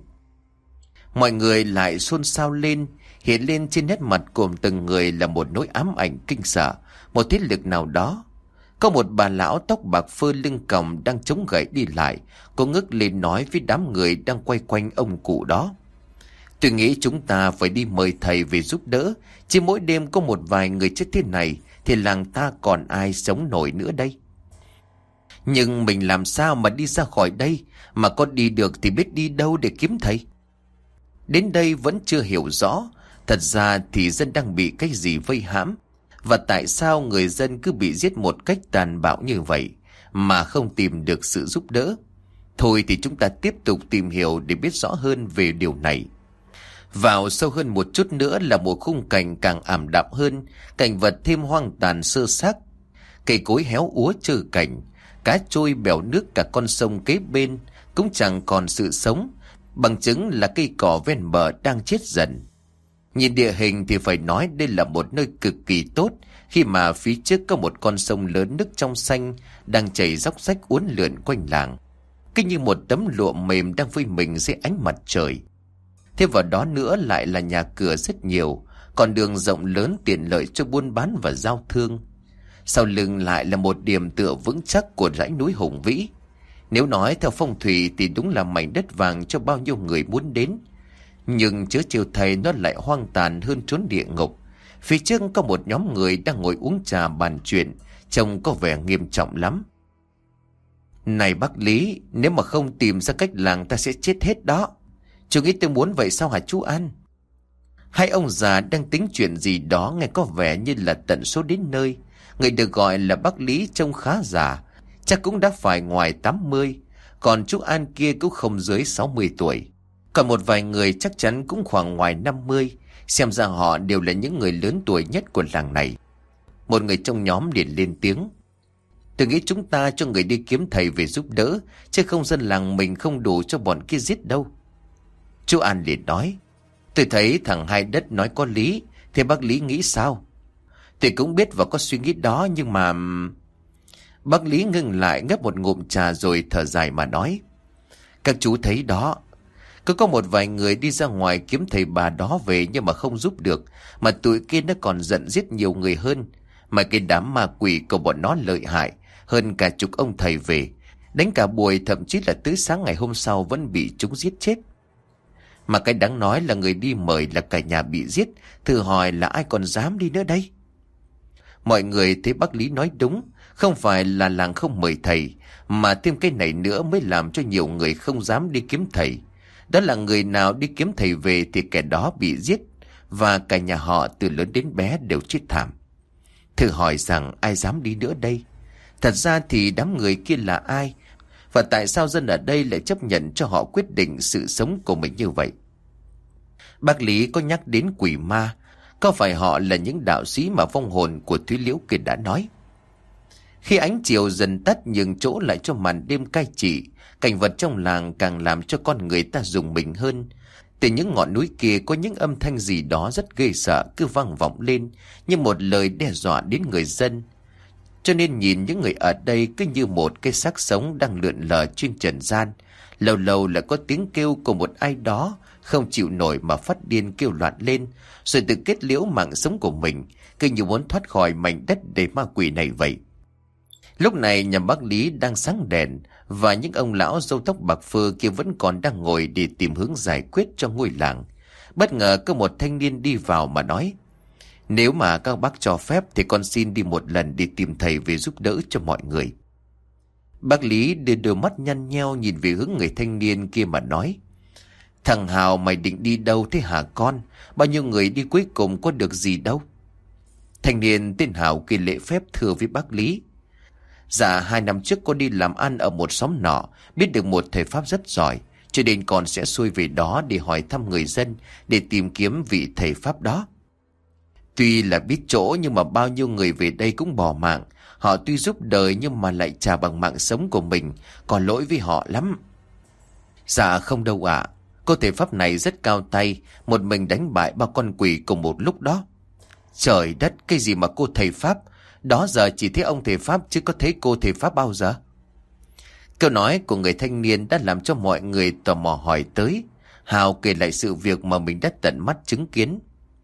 Mọi người lại xôn xao lên, hiện lên trên nét mặt của từng người là một nỗi ám ảnh kinh sợ, một thế lực nào đó. Có một bà lão tóc bạc phơ lưng còng đang chống gậy đi lại, cô ngước lên nói với đám người đang quay quanh ông cụ đó: Tôi nghĩ chúng ta phải đi mời thầy về giúp đỡ, chứ mỗi đêm có một vài người chết thế này thì làng ta còn ai sống nổi nữa đây. Nhưng mình làm sao mà đi ra khỏi đây, mà có đi được thì biết đi đâu để kiếm thầy. Đến đây vẫn chưa hiểu rõ, thật ra thì dân đang bị cái gì vây hãm, và tại sao người dân cứ bị giết một cách tàn bạo như vậy mà không tìm được sự giúp đỡ. Thôi thì chúng ta tiếp tục tìm hiểu để biết rõ hơn về điều này. Vào sâu hơn một chút nữa là một khung cảnh càng ảm đạm hơn, cảnh vật thêm hoang tàn sơ xác, cây cối héo úa trơ cảnh, cá trôi bèo nước, cả con sông kế bên cũng chẳng còn sự sống, bằng chứng là cây cỏ ven bờ đang chết dần. Nhìn địa hình thì phải nói đây là một nơi cực kỳ tốt, khi mà phía trước có một con sông lớn nước trong xanh đang chảy róc rách uốn lượn quanh làng, cứ như một tấm lụa mềm đang vơi mình dưới ánh mặt trời. Thêm vào đó nữa lại là nhà cửa rất nhiều, con đường rộng lớn tiện lợi cho buôn bán và giao thương. Sau lưng lại là một điểm tựa vững chắc của dãy núi hùng vĩ. Nếu nói theo phong thủy thì đúng là mảnh đất vàng cho bao nhiêu người muốn đến. Nhưng chớ chiều thầy, nó lại hoang tàn hơn chốn địa ngục. Phía trước có một nhóm người đang ngồi uống trà bàn chuyện, trông có vẻ nghiêm trọng lắm. Này bác Lý, nếu mà không tìm ra cách làng ta sẽ chết hết đó. Chú nghĩ tôi muốn vậy sao hả chú An? Hai ông già đang tính chuyện gì đó, nghe có vẻ như là tận số đến nơi. Người được gọi là bác Lý trông khá già, chắc cũng đã phải ngoài tám mươi. Còn chú An kia cũng không dưới sáu mươi tuổi. Còn một vài người chắc chắn cũng khoảng ngoài năm mươi. Xem ra họ đều là những người lớn tuổi nhất của làng này. Một người trong nhóm liền lên tiếng: tôi nghĩ chúng ta cho người đi kiếm thầy về giúp đỡ, chứ không dân làng mình không đủ cho bọn kia giết đâu. Chú An liền nói: tôi thấy thằng Hai Đất nói có lý. Thế bác Lý nghĩ sao? Tôi cũng biết và có suy nghĩ đó, nhưng mà... Bác Lý ngừng lại ngấp một ngụm trà rồi thở dài mà nói: các chú thấy đó, cứ có một vài người đi ra ngoài kiếm thầy bà đó về nhưng mà không giúp được, mà tụi kia nó còn giận giết nhiều người hơn. Mà cái đám ma quỷ của bọn nó lợi hại hơn cả chục ông thầy về, đánh cả buổi, thậm chí là tới sáng ngày hôm sau vẫn bị chúng giết chết. Mà cái đáng nói là người đi mời là cả nhà bị giết, thử hỏi là ai còn dám đi nữa đây? Mọi người thấy bác Lý nói đúng, không phải là làng không mời thầy, mà thêm cái này nữa mới làm cho nhiều người không dám đi kiếm thầy. Đó là người nào đi kiếm thầy về thì kẻ đó bị giết, và cả nhà họ từ lớn đến bé đều chết thảm. Thử hỏi rằng ai dám đi nữa đây? Thật ra thì đám người kia là ai? Và tại sao dân ở đây lại chấp nhận cho họ quyết định sự sống của mình như vậy? Bác Lý có nhắc đến quỷ ma. Có phải họ là những đạo sĩ mà vong hồn của Thúy Liễu kia đã nói? Khi ánh chiều dần tắt nhường chỗ lại cho màn đêm cai trị, cảnh vật trong làng càng làm cho con người ta rùng mình hơn. Từ những ngọn núi kia có những âm thanh gì đó rất ghê sợ cứ vang vọng lên như một lời đe dọa đến người dân. Cho nên nhìn những người ở đây cứ như một cái xác sống đang lượn lờ trên trần gian. Lâu lâu lại có tiếng kêu của một ai đó không chịu nổi mà phát điên kêu loạn lên, rồi tự kết liễu mạng sống của mình, cứ như muốn thoát khỏi mảnh đất đầy ma quỷ này vậy. Lúc này nhà bác Lý đang sáng đèn, và những ông lão râu tóc bạc phơ kia vẫn còn đang ngồi để tìm hướng giải quyết cho ngôi làng. Bất ngờ có một thanh niên đi vào mà nói: nếu mà các bác cho phép thì con xin đi một lần để tìm thầy về giúp đỡ cho mọi người. Bác Lý đưa đôi mắt nhăn nheo nhìn về hướng người thanh niên kia mà nói: thằng Hào, mày định đi đâu thế hả con? Bao nhiêu người đi cuối cùng có được gì đâu. Thanh niên tên Hào kia lễ phép thưa với bác Lý: dạ, hai năm trước con đi làm ăn ở một xóm nọ, biết được một thầy Pháp rất giỏi, cho nên con sẽ xuôi về đó để hỏi thăm người dân, để tìm kiếm vị thầy Pháp đó. Tuy là biết chỗ nhưng mà bao nhiêu người về đây cũng bỏ mạng. Họ tuy giúp đời nhưng mà lại trả bằng mạng sống của mình, còn lỗi với họ lắm. Dạ không đâu ạ. Cô thầy Pháp này rất cao tay, một mình đánh bại ba con quỷ cùng một lúc đó. Trời đất, cái gì mà cô thầy Pháp? Đó giờ chỉ thấy ông thầy Pháp chứ có thấy cô thầy Pháp bao giờ? Câu nói của người thanh niên đã làm cho mọi người tò mò hỏi tới. Hào kể lại sự việc mà mình đã tận mắt chứng kiến.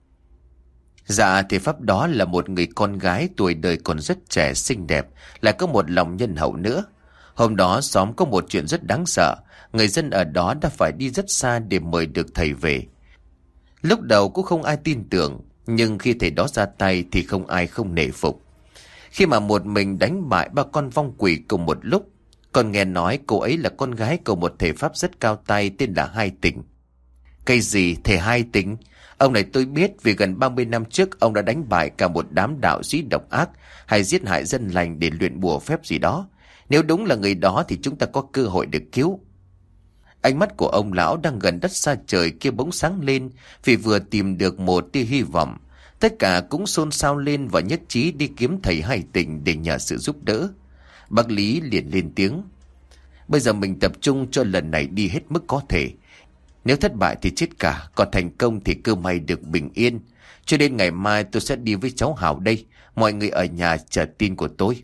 Dạ, thầy Pháp đó là một người con gái tuổi đời còn rất trẻ xinh đẹp, lại có một lòng nhân hậu nữa. Hôm đó xóm có một chuyện rất đáng sợ, người dân ở đó đã phải đi rất xa để mời được thầy về. Lúc đầu cũng không ai tin tưởng, nhưng khi thầy đó ra tay thì không ai không nể phục. Khi mà một mình đánh bại ba con vong quỷ cùng một lúc, còn nghe nói cô ấy là con gái của một thầy Pháp rất cao tay tên là Hai Tình. Cái gì thầy Hai Tình? Ông này tôi biết, vì gần ba mươi năm trước ông đã đánh bại cả một đám đạo sĩ độc ác hay giết hại dân lành để luyện bùa phép gì đó. Nếu đúng là người đó thì chúng ta có cơ hội được cứu. Ánh mắt của ông lão đang gần đất xa trời kia bỗng sáng lên vì vừa tìm được một tia hy vọng. Tất cả cũng xôn xao lên và nhất trí đi kiếm thầy Hai Tình để nhờ sự giúp đỡ. Bác Lý liền lên tiếng: bây giờ mình tập trung cho lần này đi hết mức có thể. Nếu thất bại thì chết cả, còn thành công thì cơ may được bình yên. Cho đến ngày mai tôi sẽ đi với cháu Hảo đây. Mọi người ở nhà chờ tin của tôi.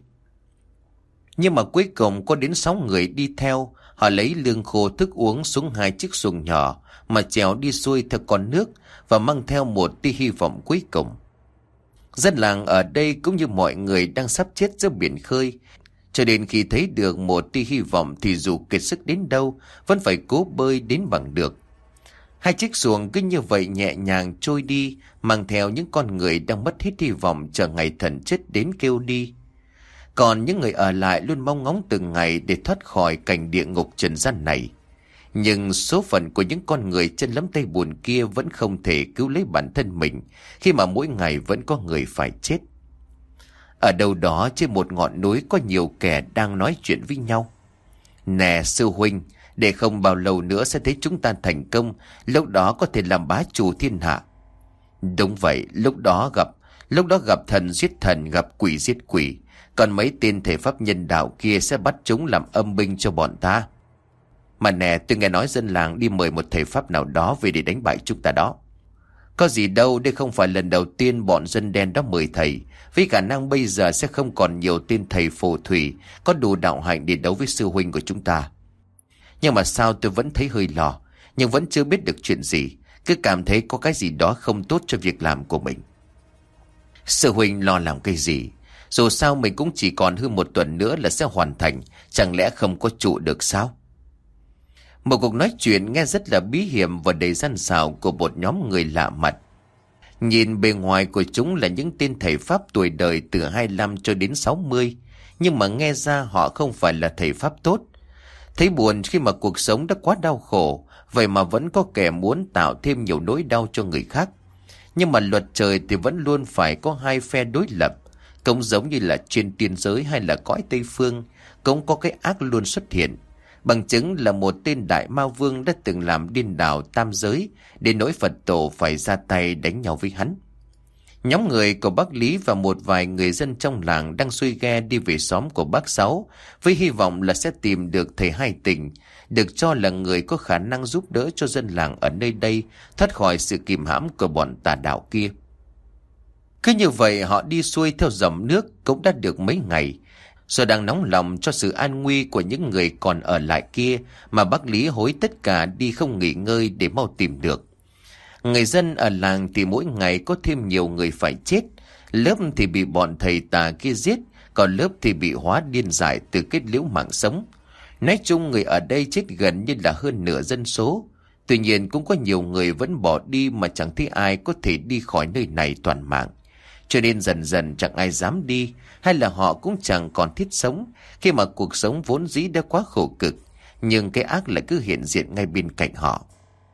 Nhưng mà cuối cùng có đến sáu người đi theo. Họ lấy lương khô thức uống xuống hai chiếc xuồng nhỏ mà chèo đi xuôi theo con nước và mang theo một tia hy vọng cuối cùng. Dân làng ở đây cũng như mọi người đang sắp chết giữa biển khơi. Cho đến khi thấy được một tia hy vọng thì dù kiệt sức đến đâu vẫn phải cố bơi đến bằng được. Hai chiếc xuồng cứ như vậy nhẹ nhàng trôi đi, mang theo những con người đang mất hết hy vọng chờ ngày thần chết đến kêu đi. Còn những người ở lại luôn mong ngóng từng ngày để thoát khỏi cảnh địa ngục trần gian này. Nhưng số phận của những con người chân lấm tay bùn kia vẫn không thể cứu lấy bản thân mình khi mà mỗi ngày vẫn có người phải chết. Ở đâu đó trên một ngọn núi có nhiều kẻ đang nói chuyện với nhau. Nè sư huynh, để không bao lâu nữa sẽ thấy chúng ta thành công, lúc đó có thể làm bá chủ thiên hạ. Đúng vậy, lúc đó gặp, lúc đó gặp thần giết thần, gặp quỷ giết quỷ. Còn mấy tên thể pháp nhân đạo kia sẽ bắt chúng làm âm binh cho bọn ta. Mà nè, tôi nghe nói dân làng đi mời một thể pháp nào đó về để đánh bại chúng ta đó. Có gì đâu, đây không phải lần đầu tiên bọn dân đen đó mời thầy. Vì khả năng bây giờ sẽ không còn nhiều tên thầy phù thủy có đủ đạo hạnh để đấu với sư huynh của chúng ta. Nhưng mà sao tôi vẫn thấy hơi lo, nhưng vẫn chưa biết được chuyện gì. Cứ cảm thấy có cái gì đó không tốt cho việc làm của mình. Sư huynh lo làm cái gì? Dù sao mình cũng chỉ còn hơn một tuần nữa là sẽ hoàn thành. Chẳng lẽ không có trụ được sao? Một cuộc nói chuyện nghe rất là bí hiểm và đầy gian xảo của một nhóm người lạ mặt. Nhìn bề ngoài của chúng là những tên thầy pháp tuổi đời từ hai mươi lăm cho đến sáu mươi. Nhưng mà nghe ra họ không phải là thầy pháp tốt. Thấy buồn khi mà cuộc sống đã quá đau khổ, vậy mà vẫn có kẻ muốn tạo thêm nhiều nỗi đau cho người khác. Nhưng mà luật trời thì vẫn luôn phải có hai phe đối lập. Cũng giống như là trên tiên giới hay là cõi Tây Phương, cũng có cái ác luôn xuất hiện. Bằng chứng là một tên đại ma vương đã từng làm điên đảo tam giới, đến nỗi Phật tổ phải ra tay đánh nhau với hắn. Nhóm người của bác Lý và một vài người dân trong làng đang xuôi ghe đi về xóm của bác Sáu, với hy vọng là sẽ tìm được thầy Hai Tình, được cho là người có khả năng giúp đỡ cho dân làng ở nơi đây thoát khỏi sự kìm hãm của bọn tà đạo kia. Cứ như vậy họ đi xuôi theo dòng nước cũng đã được mấy ngày. Rồi đang nóng lòng cho sự an nguy của những người còn ở lại kia mà bác Lý hối tất cả đi không nghỉ ngơi để mau tìm được. Người dân ở làng thì mỗi ngày có thêm nhiều người phải chết. Lớp thì bị bọn thầy tà kia giết, còn lớp thì bị hóa điên dại từ kết liễu mạng sống. Nói chung người ở đây chết gần như là hơn nửa dân số. Tuy nhiên cũng có nhiều người vẫn bỏ đi mà chẳng thấy ai có thể đi khỏi nơi này toàn mạng. Cho nên dần dần chẳng ai dám đi, hay là họ cũng chẳng còn thiết sống khi mà cuộc sống vốn dĩ đã quá khổ cực, nhưng cái ác lại cứ hiện diện ngay bên cạnh họ.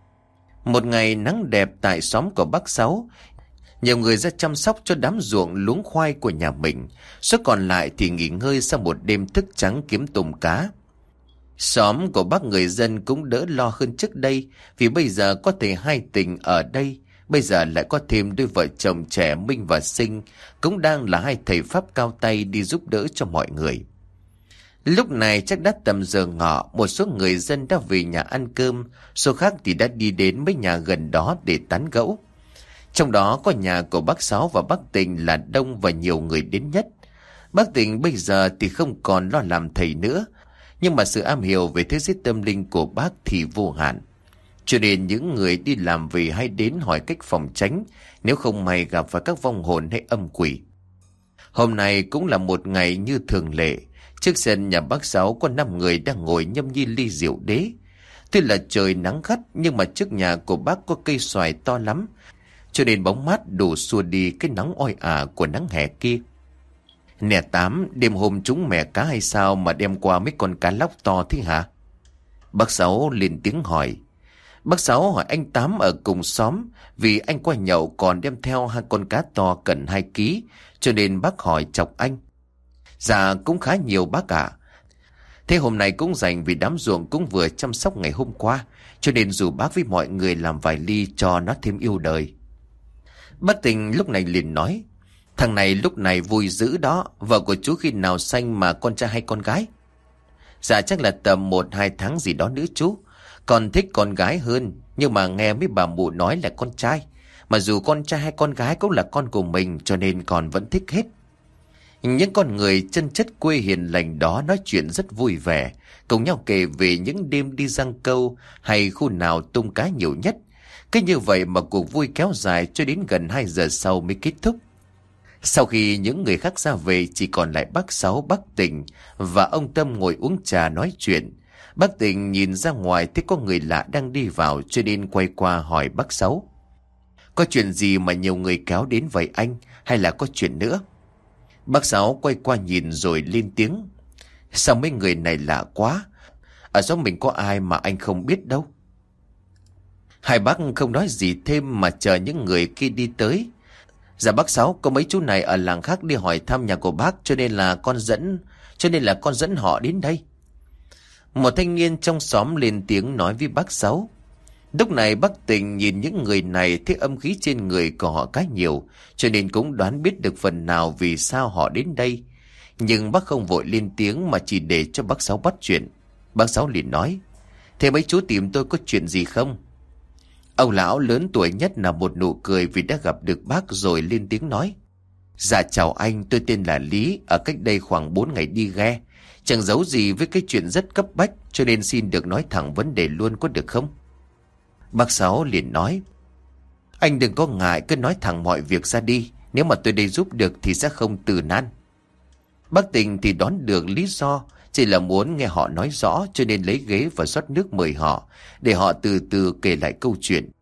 Một ngày nắng đẹp tại xóm của bác Sáu, nhiều người ra chăm sóc cho đám ruộng luống khoai của nhà mình, số còn lại thì nghỉ ngơi sau một đêm thức trắng kiếm tôm cá. Xóm của bác người dân cũng đỡ lo hơn trước đây, vì bây giờ có thầy Hai Tình ở đây. Bây giờ lại có thêm đôi vợ chồng trẻ Minh và Sinh, cũng đang là hai thầy pháp cao tay đi giúp đỡ cho mọi người. Lúc này chắc đã tầm giờ ngọ, một số người dân đã về nhà ăn cơm, số khác thì đã đi đến mấy nhà gần đó để tán gẫu. Trong đó có nhà của bác Sáu và bác Tình là đông và nhiều người đến nhất. Bác Tình bây giờ thì không còn lo làm thầy nữa, nhưng mà sự am hiểu về thế giới tâm linh của bác thì vô hạn. Cho nên những người đi làm về hay đến hỏi cách phòng tránh nếu không may gặp phải các vong hồn hay âm quỷ. Hôm nay cũng là một ngày như thường lệ. Trước sân nhà bác Sáu có năm người đang ngồi nhâm nhi ly rượu đế. Tuy là trời nắng gắt nhưng mà trước nhà của bác có cây xoài to lắm, cho nên bóng mát đủ xua đi cái nắng oi ả của nắng hè kia. Nè Tám, đêm hôm chúng mẹ cá hay sao mà đem qua mấy con cá lóc to thế hả? Bác Sáu lên tiếng hỏi. Bác Sáu hỏi anh Tám ở cùng xóm, vì anh qua nhậu còn đem theo hai con cá to cần hai ký, cho nên bác hỏi chọc anh. Dạ cũng khá nhiều bác ạ. Thế hôm nay cũng dành vì đám ruộng cũng vừa chăm sóc ngày hôm qua, cho nên dù bác với mọi người làm vài ly cho nó thêm yêu đời. Bác Tình lúc này liền nói. Thằng này lúc này vui dữ đó, vợ của chú khi nào sanh mà con trai hay con gái? Dạ chắc là tầm một hai tháng gì đó nữa chú. Còn thích con gái hơn, nhưng mà nghe mấy bà mụ nói là con trai. Mà dù con trai hay con gái cũng là con của mình, cho nên con vẫn thích hết. Những con người chân chất quê hiền lành đó nói chuyện rất vui vẻ, cùng nhau kể về những đêm đi giăng câu hay khu nào tung cá nhiều nhất. Cứ như vậy mà cuộc vui kéo dài cho đến gần hai giờ sau mới kết thúc. Sau khi những người khác ra về, chỉ còn lại bác Sáu, bác Tình và ông Tâm ngồi uống trà nói chuyện. Bác Tình nhìn ra ngoài thấy có người lạ đang đi vào, cho nên quay qua hỏi bác Sáu: "Có chuyện gì mà nhiều người kéo đến vậy anh, hay là có chuyện nữa?" Bác Sáu quay qua nhìn rồi lên tiếng: "Sao mấy người này lạ quá? Ở xóm mình có ai mà anh không biết đâu?" Hai bác không nói gì thêm mà chờ những người kia đi tới. "Dạ bác Sáu, có mấy chú này ở làng khác đi hỏi thăm nhà của bác, cho nên là con dẫn cho nên là con dẫn họ đến đây." Một thanh niên trong xóm lên tiếng nói với bác Sáu. Lúc này bác Tình nhìn những người này thấy âm khí trên người của họ khá nhiều, cho nên cũng đoán biết được phần nào vì sao họ đến đây. Nhưng bác không vội lên tiếng mà chỉ để cho bác Sáu bắt chuyện. Bác Sáu liền nói: "Thế mấy chú tìm tôi có chuyện gì không?" Ông lão lớn tuổi nhất là một nụ cười vì đã gặp được bác, rồi lên tiếng nói: "Dạ chào anh, tôi tên là Lý, ở cách đây khoảng bốn ngày đi ghe. Chẳng giấu gì với cái chuyện rất cấp bách, cho nên xin được nói thẳng vấn đề luôn, có được không?" Bác Sáu liền nói: "Anh đừng có ngại, cứ nói thẳng mọi việc ra đi. Nếu mà tôi đây giúp được thì sẽ không từ nan." Bác Tình thì đoán được lý do, chỉ là muốn nghe họ nói rõ, cho nên lấy ghế và rót nước mời họ, để họ từ từ kể lại câu chuyện.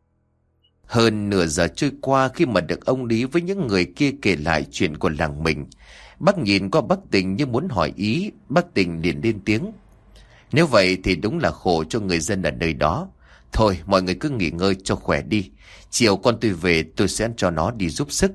Hơn nửa giờ trôi qua, khi mà được ông Lý với những người kia kể lại chuyện của làng mình, bác nhìn qua bác Tình như muốn hỏi ý. Bác Tình liền lên tiếng: "Nếu vậy thì đúng là khổ cho người dân ở nơi đó. Thôi mọi người cứ nghỉ ngơi cho khỏe đi. Chiều con tôi về, tôi sẽ cho nó đi giúp sức."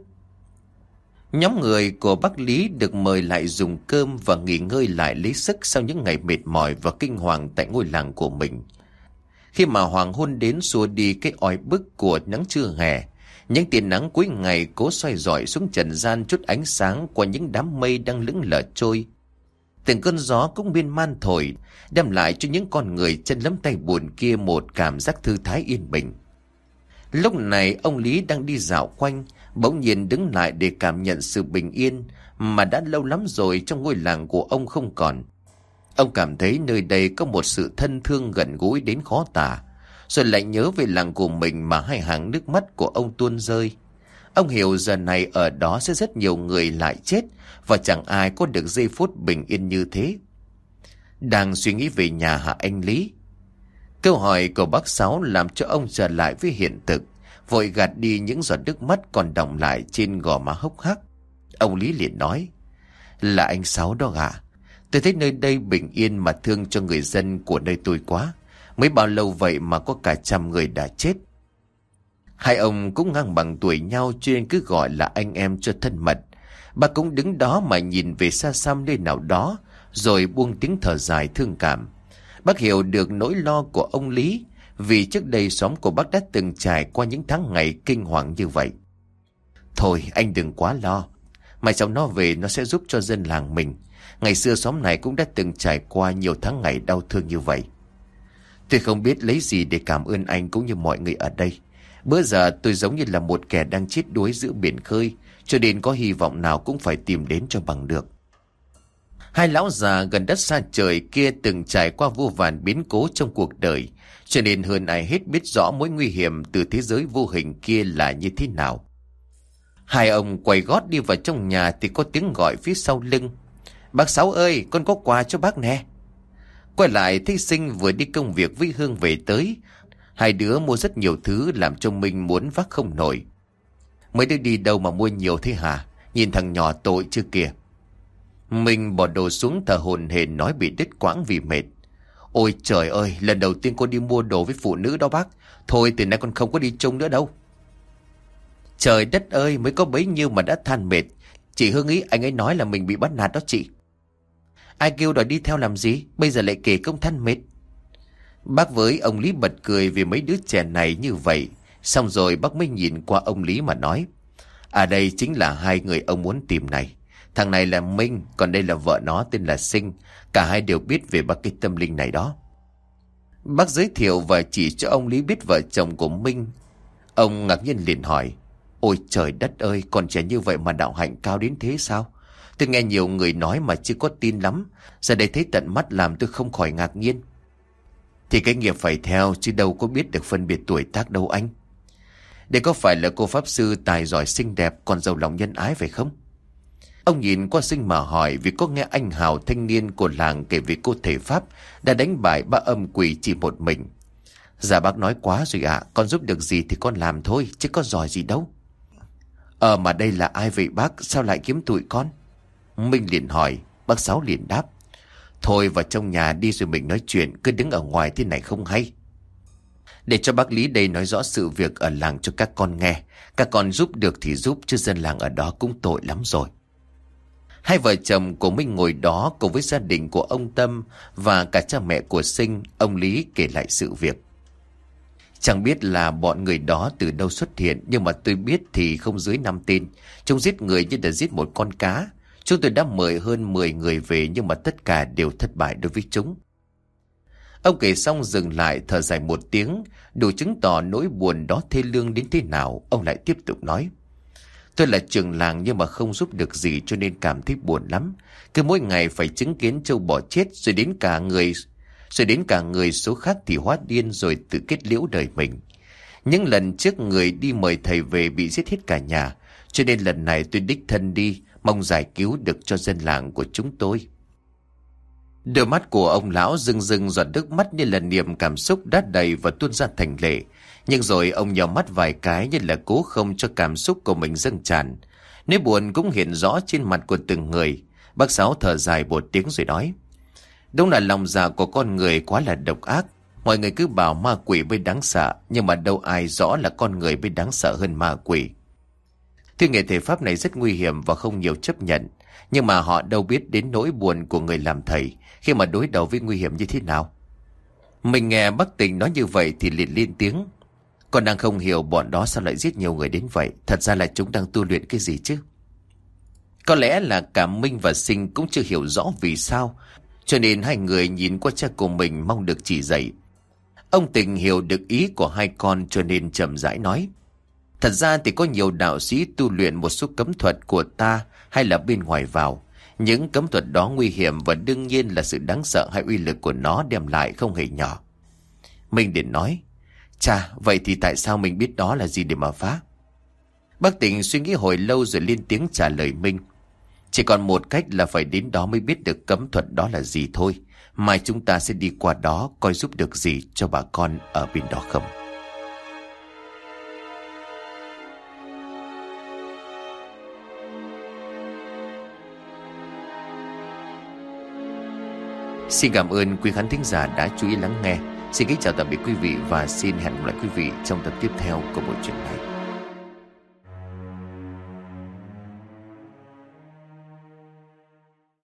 Nhóm người của bác Lý được mời lại dùng cơm và nghỉ ngơi lại lấy sức sau những ngày mệt mỏi và kinh hoàng tại ngôi làng của mình. Khi mà hoàng hôn đến xua đi cái oi bức của nắng trưa hè, những tia nắng cuối ngày cố soi rọi xuống trần gian chút ánh sáng qua những đám mây đang lững lờ trôi. Từng cơn gió cũng miên man thổi, đem lại cho những con người chân lấm tay bùn kia một cảm giác thư thái yên bình. Lúc này ông Lý đang đi dạo quanh, bỗng nhiên đứng lại để cảm nhận sự bình yên mà đã lâu lắm rồi trong ngôi làng của ông không còn. Ông cảm thấy nơi đây có một sự thân thương gần gũi đến khó tả, rồi lại nhớ về làng của mình mà hai hàng nước mắt của ông tuôn rơi. Ông hiểu giờ này ở đó sẽ rất nhiều người lại chết, và chẳng ai có được giây phút bình yên như thế. Đang suy nghĩ về nhà hả anh Lý? Câu hỏi của bác Sáu làm cho ông trở lại với hiện thực, vội gạt đi những giọt nước mắt còn đọng lại trên gò má hốc hác. Ông Lý liền nói: "Là anh Sáu đó ạ. Tôi thấy nơi đây bình yên mà thương cho người dân của nơi tôi quá. Mới bao lâu vậy mà có cả trăm người đã chết." Hai ông cũng ngang bằng tuổi nhau, cho nên cứ gọi là anh em cho thân mật. Bà cũng đứng đó mà nhìn về xa xăm nơi nào đó, rồi buông tiếng thở dài thương cảm. Bác hiểu được nỗi lo của ông Lý, vì trước đây xóm của bác đã từng trải qua những tháng ngày kinh hoàng như vậy. "Thôi anh đừng quá lo. Mai sau nó về nó sẽ giúp cho dân làng mình. Ngày xưa xóm này cũng đã từng trải qua nhiều tháng ngày đau thương như vậy. Tôi không biết lấy gì để cảm ơn anh cũng như mọi người ở đây. Bữa giờ tôi giống như là một kẻ đang chết đuối giữa biển khơi, cho nên có hy vọng nào cũng phải tìm đến cho bằng được." Hai lão già gần đất xa trời kia từng trải qua vô vàn biến cố trong cuộc đời, cho nên hơn ai hết biết rõ mối nguy hiểm từ thế giới vô hình kia là như thế nào. Hai ông quay gót đi vào trong nhà thì có tiếng gọi phía sau lưng: "Bác Sáu ơi, con có quà cho bác nè." Quay lại thấy Sinh vừa đi công việc với Hương về tới. Hai đứa mua rất nhiều thứ làm cho Minh muốn vác không nổi. "Mấy đứa đi đâu mà mua nhiều thế hả? Nhìn thằng nhỏ tội chưa kìa." Mình bỏ đồ xuống thở hổn hển nói bị đứt quãng vì mệt. "Ôi trời ơi, lần đầu tiên con đi mua đồ với phụ nữ đó bác. Thôi từ nay con không có đi chung nữa đâu." "Trời đất ơi, mới có bấy nhiêu mà đã than mệt. Chị Hương ý anh ấy nói là mình bị bắt nạt đó chị." "Ai kêu đòi đi theo làm gì, bây giờ lại kể công than mệt." Bác với ông Lý bật cười vì mấy đứa trẻ này như vậy. Xong rồi bác mới nhìn qua ông Lý mà nói: "À đây chính là hai người ông muốn tìm này. Thằng này là Minh, còn đây là vợ nó tên là Sinh. Cả hai đều biết về bác cái tâm linh này đó." Bác giới thiệu và chỉ cho ông Lý biết vợ chồng của Minh. Ông ngạc nhiên liền hỏi: Ôi trời đất ơi, còn trẻ như vậy mà đạo hạnh cao đến thế sao? Tôi nghe nhiều người nói mà chưa có tin lắm. Giờ đây thấy tận mắt làm tôi không khỏi ngạc nhiên. Thì cái nghiệp phải theo, chứ đâu có biết được phân biệt tuổi tác đâu anh. Đây có phải là cô pháp sư tài giỏi xinh đẹp còn giàu lòng nhân ái phải không? Ông nhìn qua Sinh mà hỏi, vì có nghe anh Hào thanh niên của làng kể về cô thể pháp đã đánh bại ba âm quỷ chỉ một mình. Dạ bác nói quá rồi ạ, con giúp được gì thì con làm thôi, chứ có giỏi gì đâu. Ờ mà đây là ai vậy bác, sao lại kiếm tụi con? Minh liền hỏi. Bác Sáu liền đáp. Thôi vào trong nhà đi rồi mình nói chuyện, cứ đứng ở ngoài thế này không hay. Để cho bác Lý đây nói rõ sự việc ở làng cho các con nghe. Các con giúp được thì giúp, chứ dân làng ở đó cũng tội lắm rồi. Hai vợ chồng của Minh ngồi đó cùng với gia đình của ông Tâm và cả cha mẹ của Sinh. Ông Lý kể lại sự việc. Chẳng biết là bọn người đó từ đâu xuất hiện, nhưng mà tôi biết thì không dưới năm tên. Chúng giết người như đã giết một con cá. Chúng tôi đã mời hơn mười người về, nhưng mà tất cả đều thất bại đối với chúng. Ông kể xong dừng lại thở dài một tiếng, đủ chứng tỏ nỗi buồn đó thê lương đến thế nào. Ông lại tiếp tục nói. Tôi là trưởng làng nhưng mà không giúp được gì, cho nên cảm thấy buồn lắm. Cứ mỗi ngày phải chứng kiến trâu bò chết, rồi đến cả người rồi đến cả người số khác thì hóa điên rồi tự kết liễu đời mình. Những lần trước người đi mời thầy về bị giết hết cả nhà, cho nên lần này tôi đích thân đi, mong giải cứu được cho dân làng của chúng tôi. Đôi mắt của ông lão rưng rưng giọt nước mắt như là niềm cảm xúc đã đầy và tuôn ra thành lệ. Nhưng rồi ông nhắm mắt vài cái như là cố không cho cảm xúc của mình dâng tràn. Nỗi buồn cũng hiện rõ trên mặt của từng người. Bác Sáu thở dài một tiếng rồi nói. Đúng là lòng dạ của con người quá là độc ác. Mọi người cứ bảo ma quỷ mới đáng sợ, nhưng mà đâu ai rõ là con người mới đáng sợ hơn ma quỷ. Thi nghệ thể pháp này rất nguy hiểm và không nhiều chấp nhận. Nhưng mà họ đâu biết đến nỗi buồn của người làm thầy khi mà đối đầu với nguy hiểm như thế nào. Mình nghe bác Tình nói như vậy thì liền lên tiếng. Con đang không hiểu bọn đó sao lại giết nhiều người đến vậy. Thật ra là chúng đang tu luyện cái gì chứ? Có lẽ là cả Minh và Sinh cũng chưa hiểu rõ vì sao, cho nên hai người nhìn qua cha của mình mong được chỉ dạy. Ông Tình hiểu được ý của hai con cho nên chậm rãi nói. Thật ra thì có nhiều đạo sĩ tu luyện một số cấm thuật của ta hay là bên ngoài vào. Những cấm thuật đó nguy hiểm và đương nhiên là sự đáng sợ hay uy lực của nó đem lại không hề nhỏ. Minh liền nói. Chà, vậy thì tại sao mình biết đó là gì để mà phá? Bác Tình suy nghĩ hồi lâu rồi lên tiếng trả lời Minh. Chỉ còn một cách là phải đến đó mới biết được cấm thuật đó là gì thôi. Mai chúng ta sẽ đi qua đó coi giúp được gì cho bà con ở bên đó không. Xin cảm ơn quý khán thính giả đã chú ý lắng nghe. Xin kính chào tạm biệt quý vị và xin hẹn gặp lại quý vị trong tập tiếp theo của buổi truyện này.